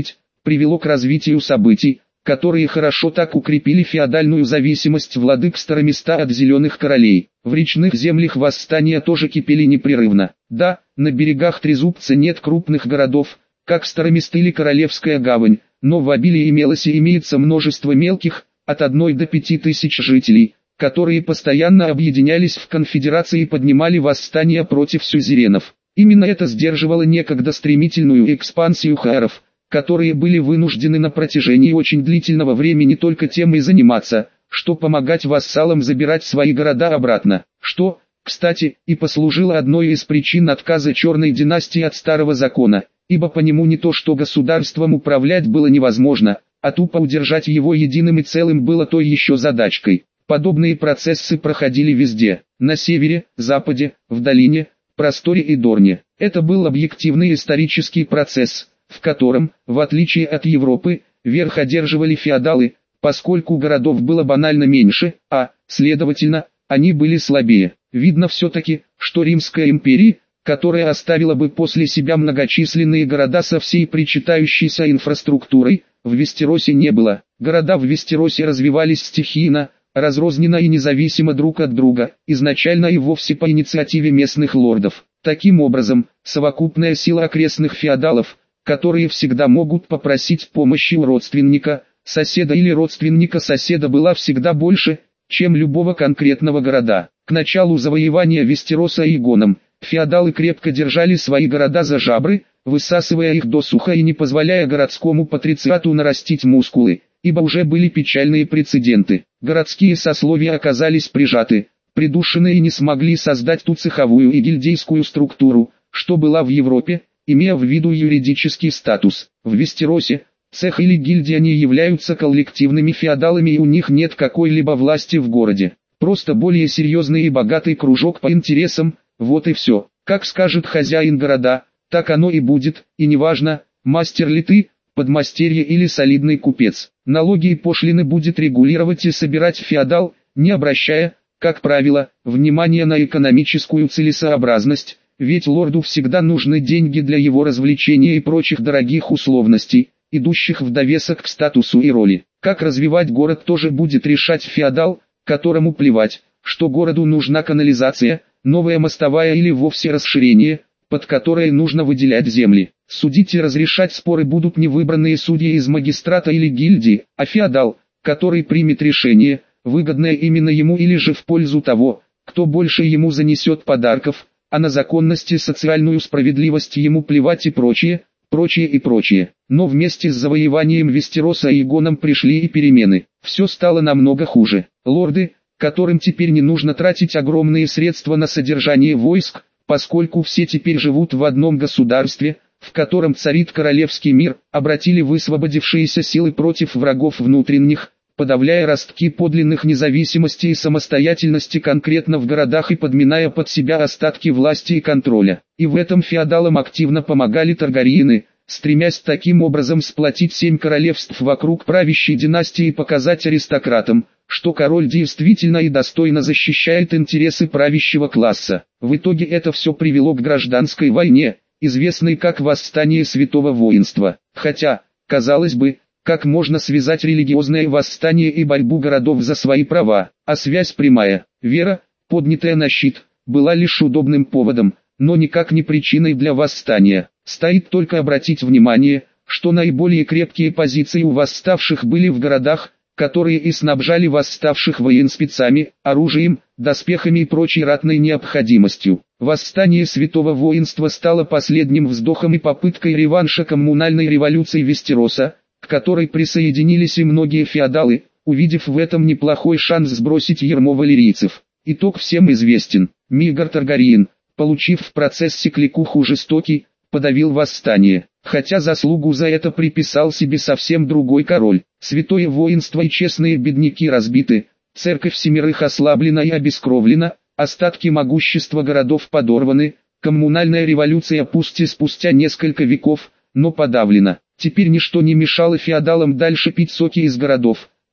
привело к развитию событий, которые хорошо так укрепили феодальную зависимость владык Староместа от зеленых королей. В речных землях восстания тоже кипели непрерывно. Да, на берегах Трезубца нет крупных городов, как Старомест или Королевская гавань, но в обилии имелось и имеется множество мелких, от одной до пяти тысяч жителей, которые постоянно объединялись в конфедерации и поднимали восстания против сюзеренов. Именно это сдерживало некогда стремительную экспансию хаэров, которые были вынуждены на протяжении очень длительного времени только тем и заниматься, что помогать вассалам забирать свои города обратно, что, кстати, и послужило одной из причин отказа Черной династии от старого закона, ибо по нему не то что государством управлять было невозможно, а тупо удержать его единым и целым было той еще задачкой. Подобные процессы проходили везде, на севере, западе, в долине, просторе и Дорне. Это был объективный исторический процесс, в котором, в отличие от Европы, верх одерживали феодалы, поскольку городов было банально меньше, а, следовательно, они были слабее. Видно все-таки, что Римская империя, которая оставила бы после себя многочисленные города со всей причитающейся инфраструктурой, в Вестеросе не было. Города в Вестеросе развивались стихийно, разрозненно и независимо друг от друга, изначально и вовсе по инициативе местных лордов. Таким образом, совокупная сила окрестных феодалов, которые всегда могут попросить помощи у родственника, соседа или родственника соседа, была всегда больше, чем любого конкретного города. К началу завоевания Вестероса Аегоном, феодалы крепко держали свои города за жабры, высасывая их досуха и не позволяя городскому патрициату нарастить мускулы, ибо уже были печальные прецеденты. Городские сословия оказались прижаты, придушены и не смогли создать ту цеховую и гильдейскую структуру, что была в Европе, имея в виду юридический статус. В Вестеросе, цех или гильдия не являются коллективными феодалами и у них нет какой-либо власти в городе. Просто более серьезный и богатый кружок по интересам, вот и все. Как скажет хозяин города, так оно и будет, и неважно, мастер ли ты, подмастерье или солидный купец. Налоги и пошлины будет регулировать и собирать феодал, не обращая, как правило, внимания на экономическую целесообразность, ведь лорду всегда нужны деньги для его развлечения и прочих дорогих условностей, идущих в довесок к статусу и роли. Как развивать город тоже будет решать феодал, которому плевать, что городу нужна канализация, новая мостовая или вовсе расширение, под которое нужно выделять земли. Судить и разрешать споры будут не выбранные судьи из магистрата или гильдии, а феодал, который примет решение, выгодное именно ему или же в пользу того, кто больше ему занесет подарков, а на законность и социальную справедливость ему плевать и прочее, прочее и прочее. Но вместе с завоеванием Вестероса Аегоном пришли и перемены. Все стало намного хуже. Лорды, которым теперь не нужно тратить огромные средства на содержание войск, поскольку все теперь живут в одном государстве, в котором царит королевский мир, обратили высвободившиеся силы против врагов внутренних, подавляя ростки подлинных независимости и самостоятельности конкретно в городах и подминая под себя остатки власти и контроля. И в этом феодалам активно помогали Таргариены, стремясь таким образом сплотить семь королевств вокруг правящей династии и показать аристократам, что король действительно и достойно защищает интересы правящего класса. В итоге это все привело к гражданской войне, известной как восстание святого воинства. Хотя, казалось бы, как можно связать религиозное восстание и борьбу городов за свои права, а связь прямая, вера, поднятая на щит, была лишь удобным поводом, но никак не причиной для восстания. Стоит только обратить внимание, что наиболее крепкие позиции у восставших были в городах, которые и снабжали восставших военспецами, оружием, доспехами и прочей ратной необходимостью. Восстание святого воинства стало последним вздохом и попыткой реванша коммунальной революции Вестероса, к которой присоединились и многие феодалы, увидев в этом неплохой шанс сбросить ярмо валерийцев. Итог всем известен. Мигар Таргариен, получив в процессе кликуху жестокий, подавил восстание, хотя заслугу за это приписал себе совсем другой король. Святое воинство и честные бедняки разбиты, церковь семерых ослаблена и обескровлена, остатки могущества городов подорваны, коммунальная революция пусть и спустя несколько веков, но подавлена. Теперь ничто не мешало феодалам дальше пить соки из городов,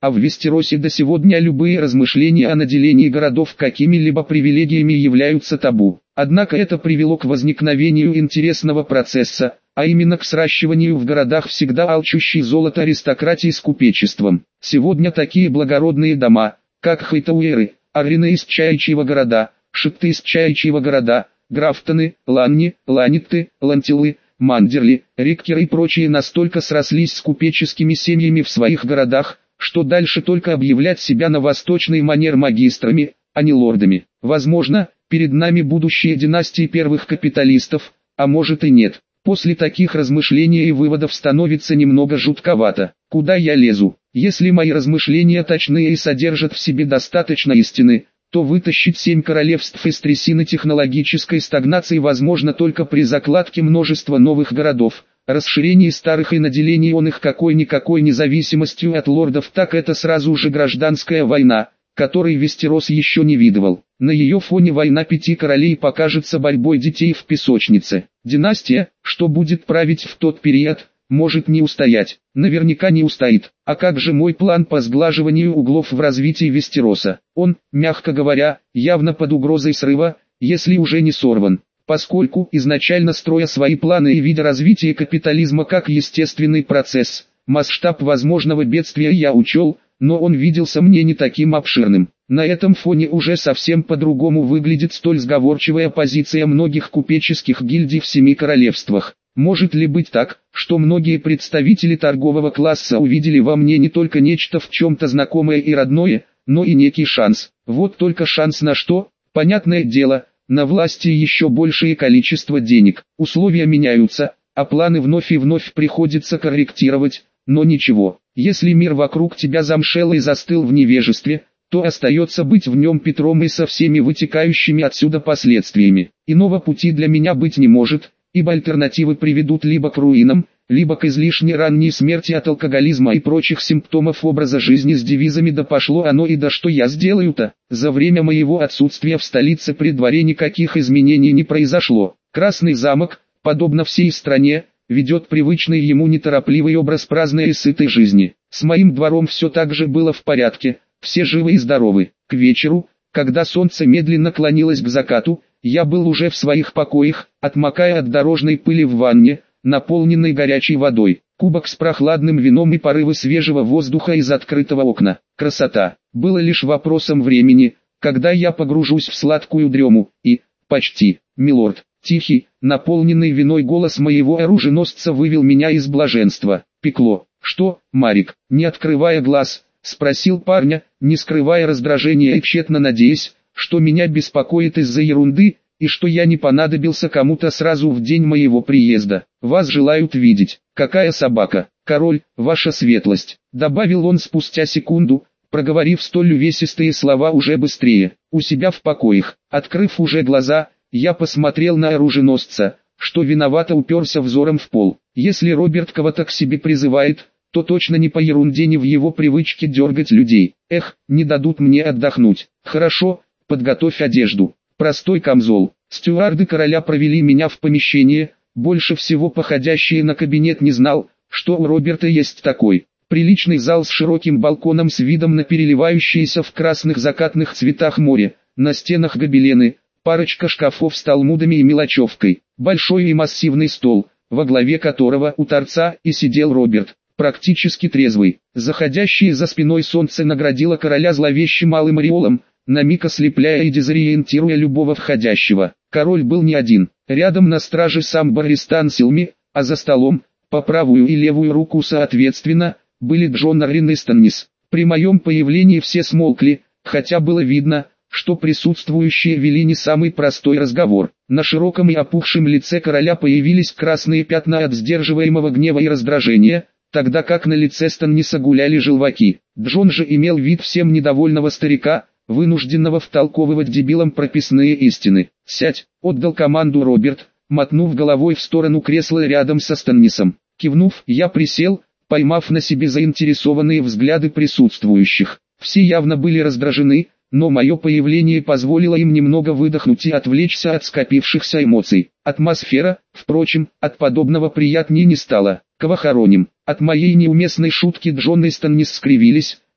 а в Вестеросе до сегодня любые размышления о наделении городов какими-либо привилегиями являются табу. Однако это привело к возникновению интересного процесса, а именно к сращиванию в городах всегда алчущей золото аристократии с купечеством. Сегодня такие благородные дома, как Хайтауэры, Арины из Чаячьего города, Шипты из Чаячьего города, Графтоны, Ланни, Ланитты, Лантилы, Мандерли, Риккеры и прочие настолько срослись с купеческими семьями в своих городах, что дальше только объявлять себя на восточный манер магистрами, а не лордами. Возможно, перед нами будущие династии первых капиталистов, а может и нет. После таких размышлений и выводов становится немного жутковато. Куда я лезу? Если мои размышления точны и содержат в себе достаточно истины, то вытащить семь королевств из трясины технологической стагнации возможно только при закладке множества новых городов, расширении старых и наделении он их какой-никакой независимостью от лордов, так это сразу же гражданская война, которой Вестерос еще не видывал. На ее фоне война пяти королей покажется борьбой детей в песочнице. Династия, что будет править в тот период, может не устоять, наверняка не устоит. А как же мой план по сглаживанию углов в развитии Вестероса? Он, мягко говоря, явно под угрозой срыва, если уже не сорван. Поскольку, изначально строя свои планы и видя развитие капитализма как естественный процесс, масштаб возможного бедствия я учел, но он виделся мне не таким обширным. На этом фоне уже совсем по-другому выглядит столь сговорчивая позиция многих купеческих гильдий в семи королевствах. Может ли быть так, что многие представители торгового класса увидели во мне не только нечто в чем-то знакомое и родное, но и некий шанс? Вот только шанс на что? Понятное дело, на власти еще большее количество денег. Условия меняются, а планы вновь и вновь приходится корректировать, но ничего. Если мир вокруг тебя замшел и застыл в невежестве, то остается быть в нем Петром и со всеми вытекающими отсюда последствиями. Иного пути для меня быть не может, ибо альтернативы приведут либо к руинам, либо к излишне ранней смерти от алкоголизма и прочих симптомов образа жизни с девизами «да пошло оно и да что я сделаю-то». За время моего отсутствия в столице при дворе никаких изменений не произошло. Красный замок, подобно всей стране, ведет привычный ему неторопливый образ праздной и сытой жизни. С моим двором все так же было в порядке, все живы и здоровы. К вечеру, когда солнце медленно клонилось к закату, я был уже в своих покоях, отмокая от дорожной пыли в ванне, наполненной горячей водой, кубок с прохладным вином и порывы свежего воздуха из открытого окна. Красота. Было лишь вопросом времени, когда я погружусь в сладкую дрему, и, почти, милорд, тихий, наполненный виной голос моего оруженосца вывел меня из блаженства. Пекло. Что, Марик, не открывая глаз, спросил парня, не скрывая раздражения и тщетно надеясь, что меня беспокоит из-за ерунды, и что я не понадобился кому-то сразу в день моего приезда. Вас желают видеть. Какая собака? Король, ваша светлость, добавил он спустя секунду, проговорив столь увесистые слова уже быстрее. У себя в покоях, открыв уже глаза, я посмотрел на оруженосца, что виновато уперся взором в пол. Если Роберт кого-то к себе призывает, то точно не по ерунде, не в его привычке дергать людей. Эх, не дадут мне отдохнуть. Хорошо, подготовь одежду. Простой камзол. Стюарды короля провели меня в помещение, больше всего походящее на кабинет. Не знал, что у Роберта есть такой. Приличный зал с широким балконом с видом на переливающееся в красных закатных цветах море. На стенах гобелены, парочка шкафов с талмудами и мелочевкой. Большой и массивный стол, во главе которого у торца и сидел Роберт. Практически трезвый. Заходящее за спиной солнце наградило короля зловещим малым ореолом, на миг ослепляя и дезориентируя любого входящего. Король был не один. Рядом на страже сам Барристан Силми, а за столом, по правую и левую руку соответственно, были Джон Аррин и Станнис. При моем появлении все смолкли, хотя было видно, что присутствующие вели не самый простой разговор. На широком и опухшем лице короля появились красные пятна от сдерживаемого гнева и раздражения, тогда как на лице Станниса гуляли желваки. Джон же имел вид всем недовольного старика, вынужденного втолковывать дебилам прописные истины. «Сядь», — отдал команду Роберт, мотнув головой в сторону кресла рядом со Станнисом. Кивнув, я присел, поймав на себе заинтересованные взгляды присутствующих. Все явно были раздражены, но мое появление позволило им немного выдохнуть и отвлечься от скопившихся эмоций. Атмосфера, впрочем, от подобного приятнее не стала. «Кого хороним?» От моей неуместной шутки Джон и Станнис скривились,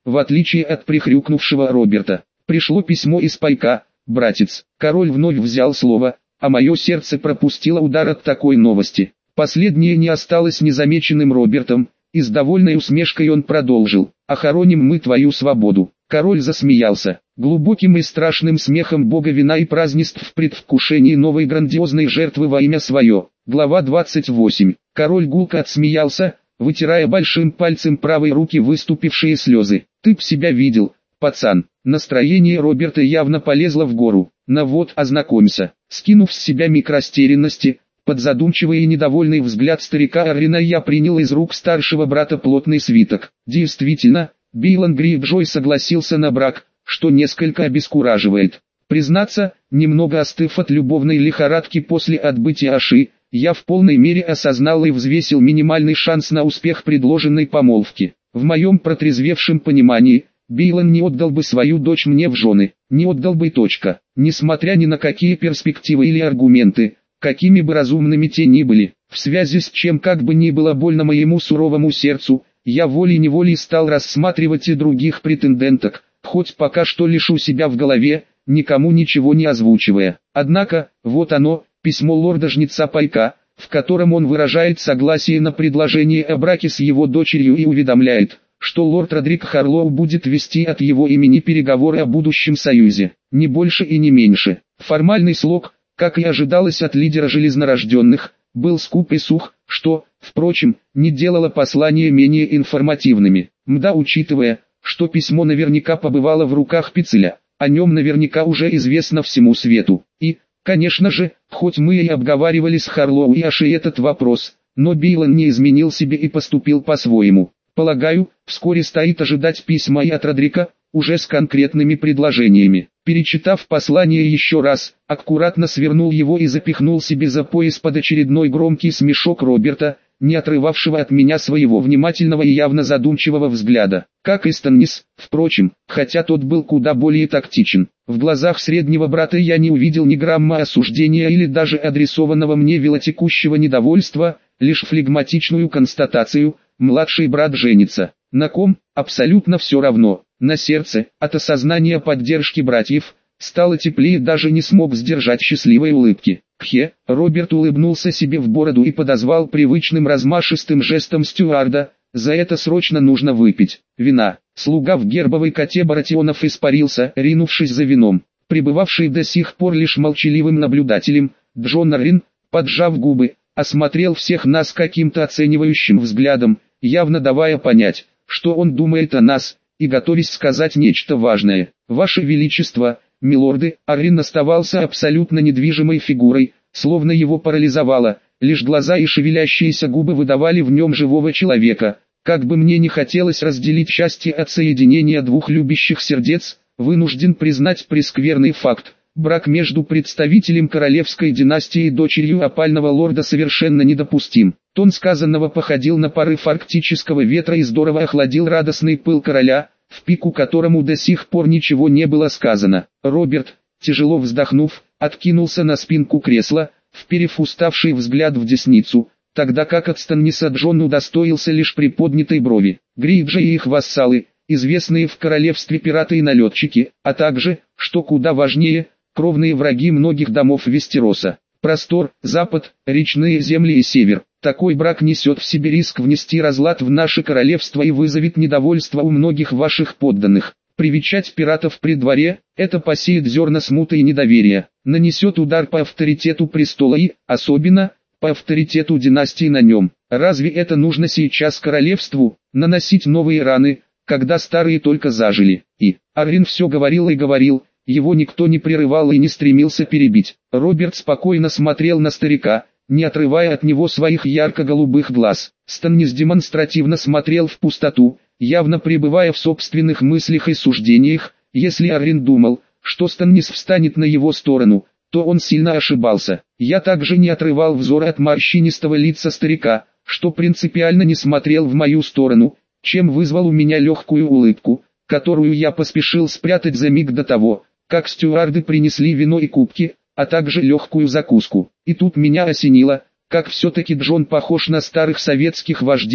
в отличие от прихрюкнувшего Роберта. Пришло письмо из пайка, братец. Король вновь взял слово, а мое сердце пропустило удар от такой новости. Последнее не осталось незамеченным Робертом, и с довольной усмешкой он продолжил: «Охороним мы твою свободу». Король засмеялся, глубоким и страшным смехом бога вина и празднеств в предвкушении новой грандиозной жертвы во имя свое. Глава двадцать восемь. Король гулко отсмеялся, вытирая большим пальцем правой руки выступившие слезы. «Ты б себя видел, пацан». Настроение Роберта явно полезло в гору. «На вот, ознакомься». Скинув с себя миг растерянности, под задумчивый и недовольный взгляд старика Аррина я принял из рук старшего брата плотный свиток. Действительно, Бейлон Грейджой согласился на брак, что несколько обескураживает. Признаться, немного остыв от любовной лихорадки после отбытия Аши, я в полной мере осознал и взвесил минимальный шанс на успех предложенной помолвки. В моем протрезвевшем понимании, Бейлон не отдал бы свою дочь мне в жены, не отдал бы точка, несмотря ни на какие перспективы или аргументы, какими бы разумными те ни были, в связи с чем как бы ни было больно моему суровому сердцу, я волей-неволей стал рассматривать и других претенденток, хоть пока что лишь у себя в голове, никому ничего не озвучивая. Однако, вот оно, письмо лорда-жнеца Пайка, в котором он выражает согласие на предложение о браке с его дочерью и уведомляет, что лорд Родрик Харлоу будет вести от его имени переговоры о будущем союзе, не больше и не меньше. Формальный слог, как и ожидалось от лидера железнорожденных, был скуп и сух, что, впрочем, не делало послания менее информативными. Мда, учитывая, что письмо наверняка побывало в руках Пицеля, о нем наверняка уже известно всему свету. И, конечно же, хоть мы и обговаривали с Харлоу и Аши этот вопрос, но Бейлон не изменил себе и поступил по-своему. Полагаю, вскоре стоит ожидать письма и от Родрика, уже с конкретными предложениями. Перечитав послание еще раз, аккуратно свернул его и запихнул себе за пояс под очередной громкий смешок Роберта, не отрывавшего от меня своего внимательного и явно задумчивого взгляда. Как и Станнис, впрочем, хотя тот был куда более тактичен. В глазах среднего брата я не увидел ни грамма осуждения или даже адресованного мне велотекущего недовольства, лишь флегматичную констатацию: младший брат женится. На ком? Абсолютно все равно. На сердце, от осознания поддержки братьев, стало теплее, даже не смог сдержать счастливой улыбки. Кхе, Роберт улыбнулся себе в бороду и подозвал привычным размашистым жестом стюарда: «За это срочно нужно выпить вина». Слуга в гербовой коте Баратионов испарился, ринувшись за вином. Пребывавший до сих пор лишь молчаливым наблюдателем, Джон Аррин, поджав губы, осмотрел всех нас каким-то оценивающим взглядом, явно давая понять, что он думает о нас, и готовясь сказать нечто важное. «Ваше Величество, милорды», Аррин оставался абсолютно недвижимой фигурой, словно его парализовало, лишь глаза и шевелящиеся губы выдавали в нем живого человека. Как бы мне не хотелось разделить счастье от соединения двух любящих сердец, вынужден признать прескверный факт: брак между представителем королевской династии и дочерью опального лорда совершенно недопустим. Тон сказанного походил на порыв арктического ветра и здорово охладил радостный пыл короля, в пику которому до сих пор ничего не было сказано. Роберт, тяжело вздохнув, откинулся на спинку кресла, вперев уставший взгляд в десницу, тогда как от Станниса Джон удостоился лишь приподнятой брови. Грейджи и их вассалы, известные в королевстве пираты и налетчики, а также, что куда важнее, кровные враги многих домов Вестероса. Простор, запад, речные земли и север. Такой брак несет в себе риск внести разлад в наше королевство и вызовет недовольство у многих ваших подданных. Привечать пиратов при дворе – это посеет зерна смуты и недоверия, нанесет удар по авторитету престола и, особенно, по авторитету династии на нем. Разве это нужно сейчас королевству, наносить новые раны, когда старые только зажили? И Аррин все говорил и говорил, его никто не прерывал и не стремился перебить. Роберт спокойно смотрел на старика, не отрывая от него своих ярко-голубых глаз. Станнис демонстративно смотрел в пустоту, явно пребывая в собственных мыслях и суждениях. Если Аррин думал, что Станнис встанет на его сторону, то он сильно ошибался. Я также не отрывал взора от морщинистого лица старика, что принципиально не смотрел в мою сторону, чем вызвал у меня легкую улыбку, которую я поспешил спрятать за миг до того, как стюарды принесли вино и кубки, а также легкую закуску. И тут меня осенило, как все-таки Джон похож на старых советских вождей,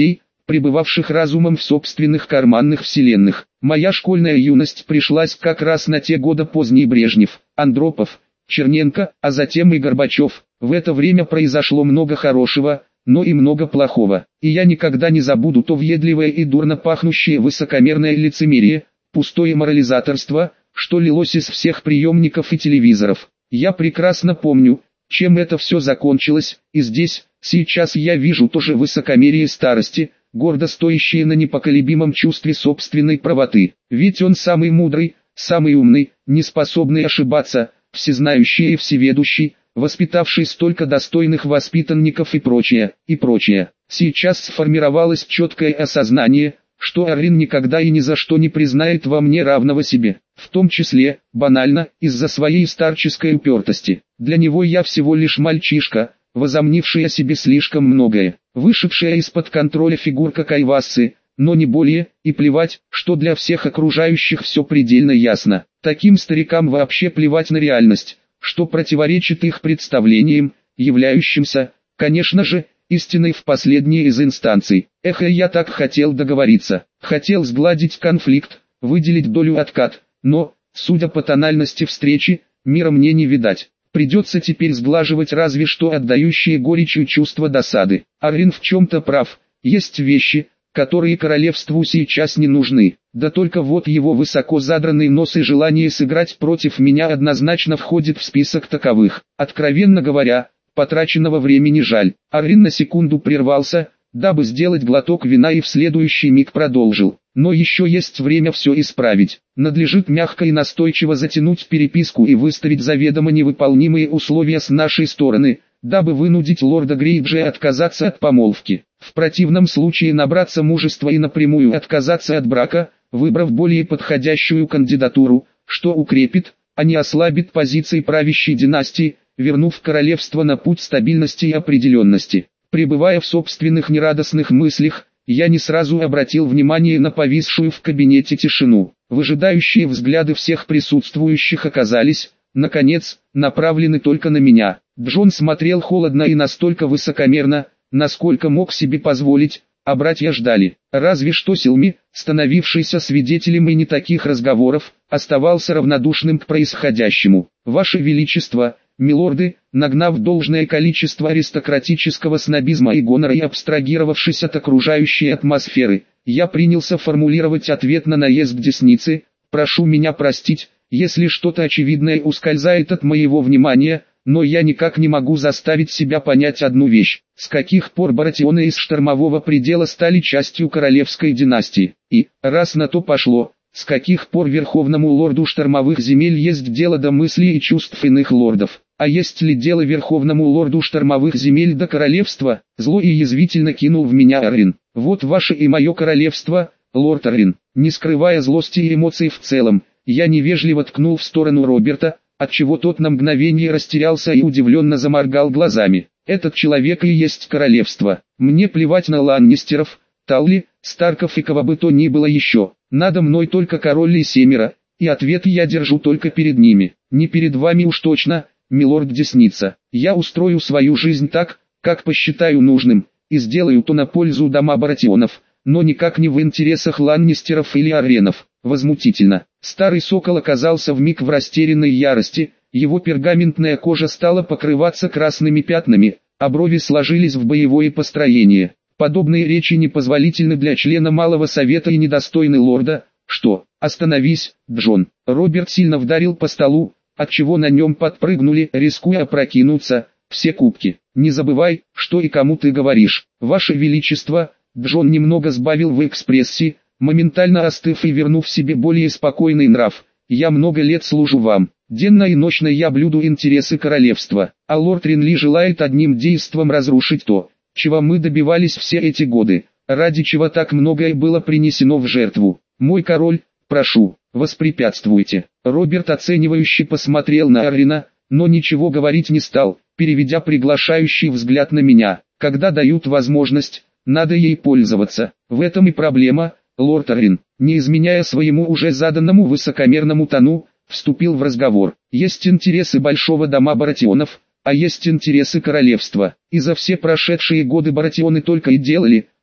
пребывавших разумом в собственных карманных вселенных. Моя школьная юность пришлась как раз на те годы поздний Брежнев, Андропов, Черненко, а затем и Горбачев. В это время произошло много хорошего, но и много плохого. И я никогда не забуду то въедливое и дурно пахнущее высокомерное лицемерие, пустое морализаторство, что лилось из всех приемников и телевизоров. Я прекрасно помню, чем это все закончилось, и здесь, сейчас я вижу тоже высокомерие старости, гордо стоящее на непоколебимом чувстве собственной правоты. Ведь он самый мудрый, самый умный, неспособный ошибаться, всезнающий и всеведущий, воспитавший столько достойных воспитанников и прочее, и прочее. Сейчас сформировалось четкое осознание, что Арин никогда и ни за что не признает во мне равного себе, в том числе, банально, из-за своей старческой упертости. Для него я всего лишь мальчишка, возомнивший о себе слишком многое, вышедшая из-под контроля фигурка Кайвассы, но не более, и плевать, что для всех окружающих все предельно ясно. Таким старикам вообще плевать на реальность, что противоречит их представлениям, являющимся, конечно же, истиной в последней из инстанций. Эх, и я так хотел договориться, хотел сгладить конфликт, выделить долю откат, но, судя по тональности встречи, мира мне не видать. Придется теперь сглаживать разве что отдающие горечью чувства досады. Арин в чем-то прав, есть вещи, которые королевству сейчас не нужны. Да только вот его высоко задранный нос и желание сыграть против меня однозначно входит в список таковых. Откровенно говоря, потраченного времени жаль. Арин на секунду прервался, дабы сделать глоток вина, и в следующий миг продолжил. Но еще есть время все исправить. Надлежит мягко и настойчиво затянуть переписку и выставить заведомо невыполнимые условия с нашей стороны, дабы вынудить лорда Грейджа отказаться от помолвки. В противном случае набраться мужества и напрямую отказаться от брака, выбрав более подходящую кандидатуру, что укрепит, а не ослабит позиции правящей династии, вернув королевство на путь стабильности и определенности. Пребывая в собственных нерадостных мыслях, я не сразу обратил внимание на повисшую в кабинете тишину. Выжидающие взгляды всех присутствующих оказались, наконец, направлены только на меня. Джон смотрел холодно и настолько высокомерно, насколько мог себе позволить, а братья ждали. Разве что Силми, становившийся свидетелем и не таких разговоров, оставался равнодушным к происходящему. «Ваше Величество, милорды», нагнав должное количество аристократического снобизма и гонора и абстрагировавшись от окружающей атмосферы, я принялся формулировать ответ на наезд десницы. «Прошу меня простить, если что-то очевидное ускользает от моего внимания, но я никак не могу заставить себя понять одну вещь. С каких пор баратионы из штормового предела стали частью королевской династии? И, раз на то пошло, с каких пор верховному лорду штормовых земель есть дело до мыслей и чувств иных лордов? А есть ли дело верховному лорду штормовых земель до королевства?» Зло и язвительно кинул в меня Арин. «Вот ваше и мое королевство, лорд Арин». Не скрывая злости и эмоций в целом, я невежливо ткнул в сторону Роберта, отчего тот на мгновение растерялся и удивленно заморгал глазами. «Этот человек и есть королевство. Мне плевать на Ланнистеров, Талли, Старков и кого бы то ни было еще. Надо мной только король и семеро, и ответ я держу только перед ними. Не перед вами уж точно, милорд Десница. Я устрою свою жизнь так, как посчитаю нужным, и сделаю то на пользу дома Баратионов, но никак не в интересах Ланнистеров или Арренов». Возмутительно. Старый сокол оказался вмиг в растерянной ярости, его пергаментная кожа стала покрываться красными пятнами, а брови сложились в боевое построение. Подобные речи непозволительны для члена Малого Совета и недостойны лорда. «Что? Остановись, Джон!» Роберт сильно вдарил по столу, отчего на нем подпрыгнули, рискуя опрокинуться, все кубки. «Не забывай, что и кому ты говоришь. Ваше Величество!» Джон немного сбавил в экспрессии, моментально остыв и вернув себе более спокойный нрав. «Я много лет служу вам. Денно и ночно я блюду интересы королевства, а лорд Ринли желает одним действом разрушить то, чего мы добивались все эти годы, ради чего так многое было принесено в жертву. Мой король, прошу, воспрепятствуйте». Роберт оценивающе посмотрел на Арина, но ничего говорить не стал, переведя приглашающий взгляд на меня. «Когда дают возможность, надо ей пользоваться. В этом и проблема». Лорд Арин, не изменяя своему уже заданному высокомерному тону, вступил в разговор. «Есть интересы большого дома Баратионов, а есть интересы королевства. И за все прошедшие годы Баратионы только и делали,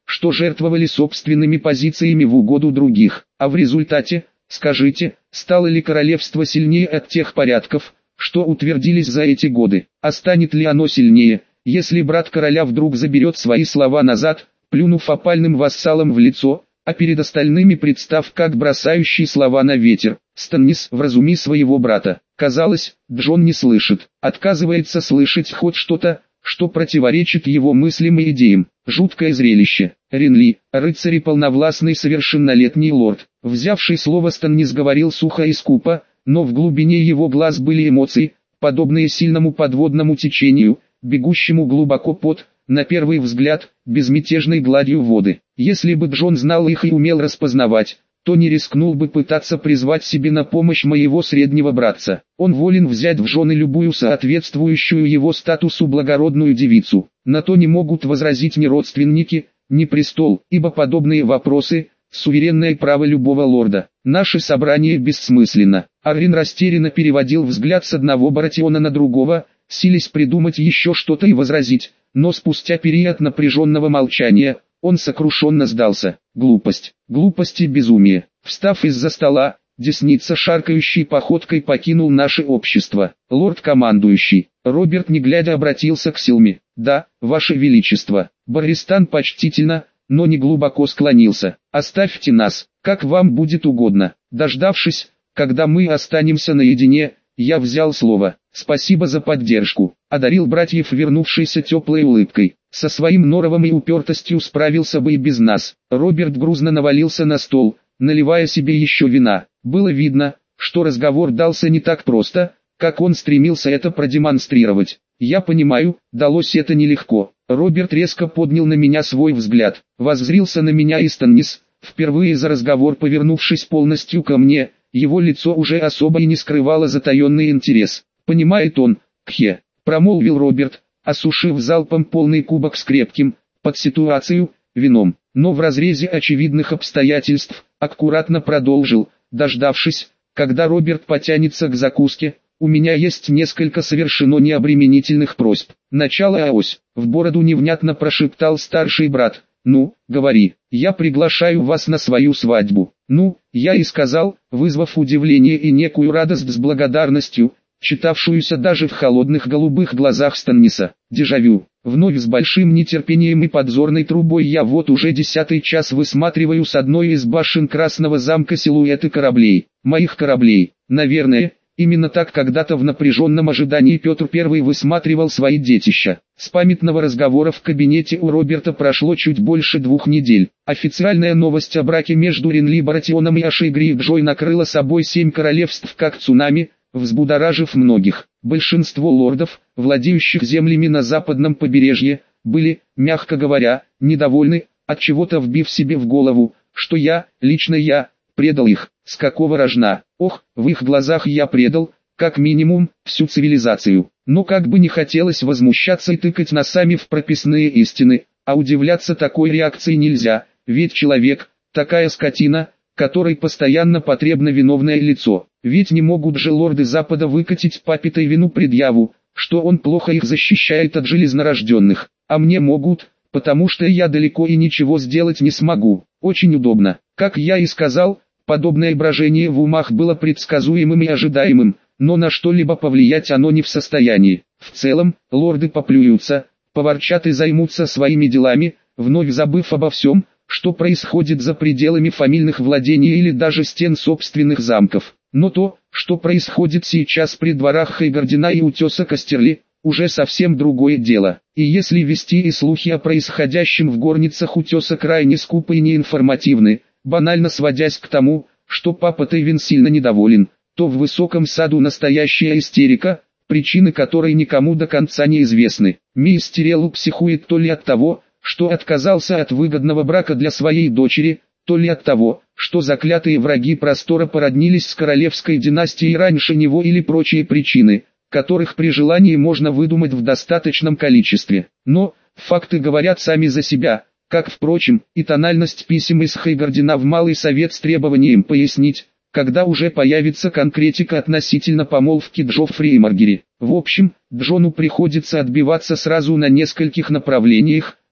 что жертвовали собственными позициями в угоду других. А в результате, скажите, стало ли королевство сильнее от тех порядков, что утвердились за эти годы? А станет ли оно сильнее, если брат короля вдруг заберет свои слова назад, плюнув опальным вассалам в лицо, а перед остальными представ как бросающий слова на ветер? Станнис, вразуми своего брата. Казалось, Джон не слышит, отказывается слышать хоть что-то, что противоречит его мыслям и идеям. Жуткое зрелище. Ренли, рыцарь и полновластный совершеннолетний лорд, взявший слово, Станнис говорил сухо и скупо, но в глубине его глаз были эмоции, подобные сильному подводному течению, бегущему глубоко под, на первый взгляд, безмятежной гладью воды. Если бы Джон знал их и умел распознавать, то не рискнул бы пытаться призвать себе на помощь моего среднего братца. Он волен взять в жены любую соответствующую его статусу благородную девицу. На то не могут возразить ни родственники, ни престол, ибо подобные вопросы – суверенное право любого лорда. Наше собрание бессмысленно. Аррин растерянно переводил взгляд с одного Баратиона на другого, силясь придумать еще что-то и возразить, но спустя период напряженного молчания, он сокрушенно сдался. Глупость, глупость и безумие. Встав из-за стола, десница шаркающей походкой покинул наше общество. Лорд-командующий, Роберт не глядя обратился к Силме. «Да, ваше величество». Барристан почтительно, но не глубоко склонился. «Оставьте нас, как вам будет угодно». Дождавшись, когда мы останемся наедине, я взял слово. «Спасибо за поддержку», — одарил братьев вернувшейся теплой улыбкой. «Со своим норовом и упертостью справился бы и без нас». Роберт грузно навалился на стол, наливая себе еще вина. Было видно, что разговор дался не так просто, как он стремился это продемонстрировать. «Я понимаю, далось это нелегко». Роберт резко поднял на меня свой взгляд, воззрился на меня и Станнис, впервые за разговор повернувшись полностью ко мне, его лицо уже особо и не скрывало затаенный интерес. «Понимает он, кхе», — промолвил Роберт, осушив залпом полный кубок с крепким, под ситуацию, вином, но в разрезе очевидных обстоятельств, аккуратно продолжил, дождавшись, когда Роберт потянется к закуске. «У меня есть несколько совершенно необременительных просьб». «Начало АОСь», — в бороду невнятно прошептал старший брат. «Ну, говори, я приглашаю вас на свою свадьбу». «Ну, я и сказал», вызвав удивление и некую радость с благодарностью, читавшуюся даже в холодных голубых глазах Станниса. Дежавю. Вновь с большим нетерпением и подзорной трубой я вот уже десятый час высматриваю с одной из башен Красного замка силуэты кораблей. Моих кораблей. Наверное, именно так когда-то в напряженном ожидании Петр Первый высматривал свои детища. С памятного разговора в кабинете у Роберта прошло чуть больше двух недель. Официальная новость о браке между Ренли Баратионом и Ашей Грейджой накрыла собой семь королевств как цунами, взбудоражив многих. Большинство лордов, владеющих землями на западном побережье, были, мягко говоря, недовольны, отчего-то вбив себе в голову, что я, лично я, предал их. С какого рожна? Ох, в их глазах я предал, как минимум, всю цивилизацию. Но как бы не хотелось возмущаться и тыкать носами в прописные истины, а удивляться такой реакции нельзя, ведь человек, такая скотина, которой постоянно потребно виновное лицо. Ведь не могут же лорды Запада выкатить папе-то вину предъяву, что он плохо их защищает от железнорожденных, а мне могут, потому что я далеко и ничего сделать не смогу. Очень удобно. Как я и сказал, подобное брожение в умах было предсказуемым и ожидаемым, но на что-либо повлиять оно не в состоянии. В целом, лорды поплюются, поворчат и займутся своими делами, вновь забыв обо всем, что происходит за пределами фамильных владений или даже стен собственных замков. Но то, что происходит сейчас при дворах Хейгардена и утеса Кастерли, уже совсем другое дело. И если вести и слухи о происходящем в горницах утеса крайне скупы и неинформативны, банально сводясь к тому, что папа Тейвин сильно недоволен, то в высоком саду настоящая истерика, причины которой никому до конца не известны. Мисс Тиреллу психует то ли от того, что отказался от выгодного брака для своей дочери, то ли от того, что заклятые враги простора породнились с королевской династией раньше него или прочие причины, которых при желании можно выдумать в достаточном количестве. Но, факты говорят сами за себя, как, впрочем, и тональность писем из Хейгардена в Малый Совет с требованием пояснить, когда уже появится конкретика относительно помолвки Джоффри и Маргери. В общем, Джону приходится отбиваться сразу на нескольких направлениях,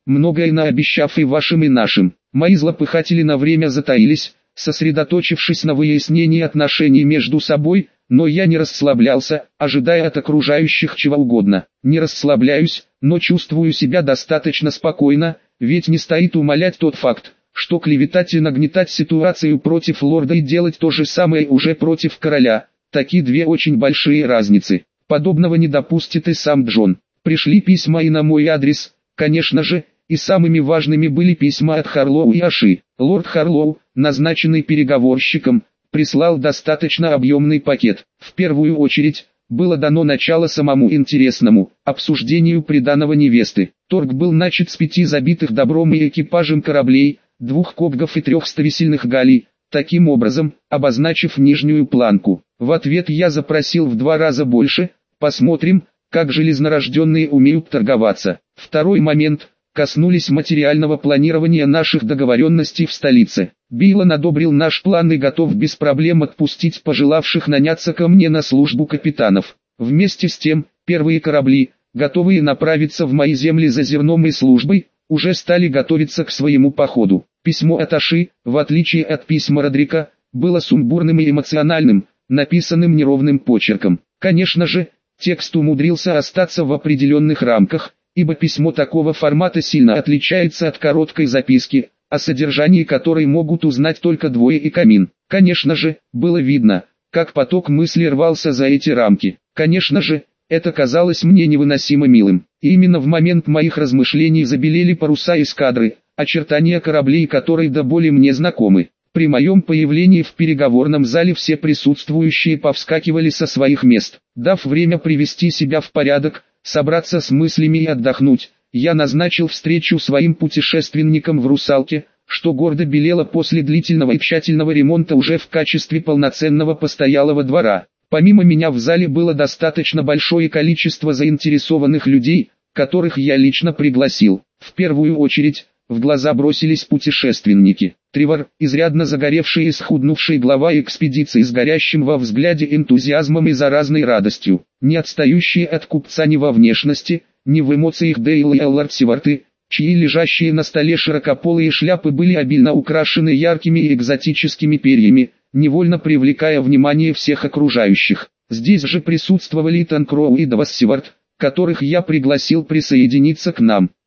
многое наобещав и вашим и нашим. Мои злопыхатели на время затаились, сосредоточившись на выяснении отношений между собой, но я не расслаблялся, ожидая от окружающих чего угодно. Не расслабляюсь, но чувствую себя достаточно спокойно, ведь не стоит умалять тот факт, что клеветать и нагнетать ситуацию против лорда и делать то же самое уже против короля, такие две очень большие разницы. Подобного не допустит и сам Джон. Пришли письма и на мой адрес, конечно же, и самыми важными были письма от Харлоу и Аши. Лорд Харлоу, назначенный переговорщиком, прислал достаточно объемный пакет. В первую очередь, было дано начало самому интересному обсуждению приданого невесты. Торг был начат с пяти забитых добром и экипажем кораблей, двух кобгов и трех стависельных галей, таким образом, обозначив нижнюю планку. В ответ я запросил в два раза больше, посмотрим, как железнорожденные умеют торговаться. Второй момент, коснулись материального планирования наших договоренностей в столице. Билан одобрил наш план и готов без проблем отпустить пожелавших наняться ко мне на службу капитанов. Вместе с тем, первые корабли, готовые направиться в мои земли за зерном и службой, уже стали готовиться к своему походу. Письмо от Аши, в отличие от письма Родрика, было сумбурным и эмоциональным, написанным неровным почерком. Конечно же, текст умудрился остаться в определенных рамках, ибо письмо такого формата сильно отличается от короткой записки, о содержании которой могут узнать только двое и камин. Конечно же, было видно, как поток мыслей рвался за эти рамки. Конечно же, это казалось мне невыносимо милым. И именно в момент моих размышлений забелели паруса эскадры, очертания кораблей которой до боли мне знакомы. При моем появлении в переговорном зале все присутствующие повскакивали со своих мест. Дав время привести себя в порядок, собраться с мыслями и отдохнуть, я назначил встречу своим путешественникам в «Русалке», что гордо белело после длительного и тщательного ремонта уже в качестве полноценного постоялого двора. Помимо меня в зале было достаточно большое количество заинтересованных людей, которых я лично пригласил. В первую очередь, в глаза бросились путешественники. Тревор, изрядно загоревший и схуднувший глава экспедиции с горящим во взгляде энтузиазмом и заразной радостью, не отстающие от купца ни во внешности, ни в эмоциях Дейл и Эллард Сиварты, чьи лежащие на столе широкополые шляпы были обильно украшены яркими и экзотическими перьями, невольно привлекая внимание всех окружающих. Здесь же присутствовали Итан Кроу и Давас Сиварт, которых я пригласил присоединиться к нам.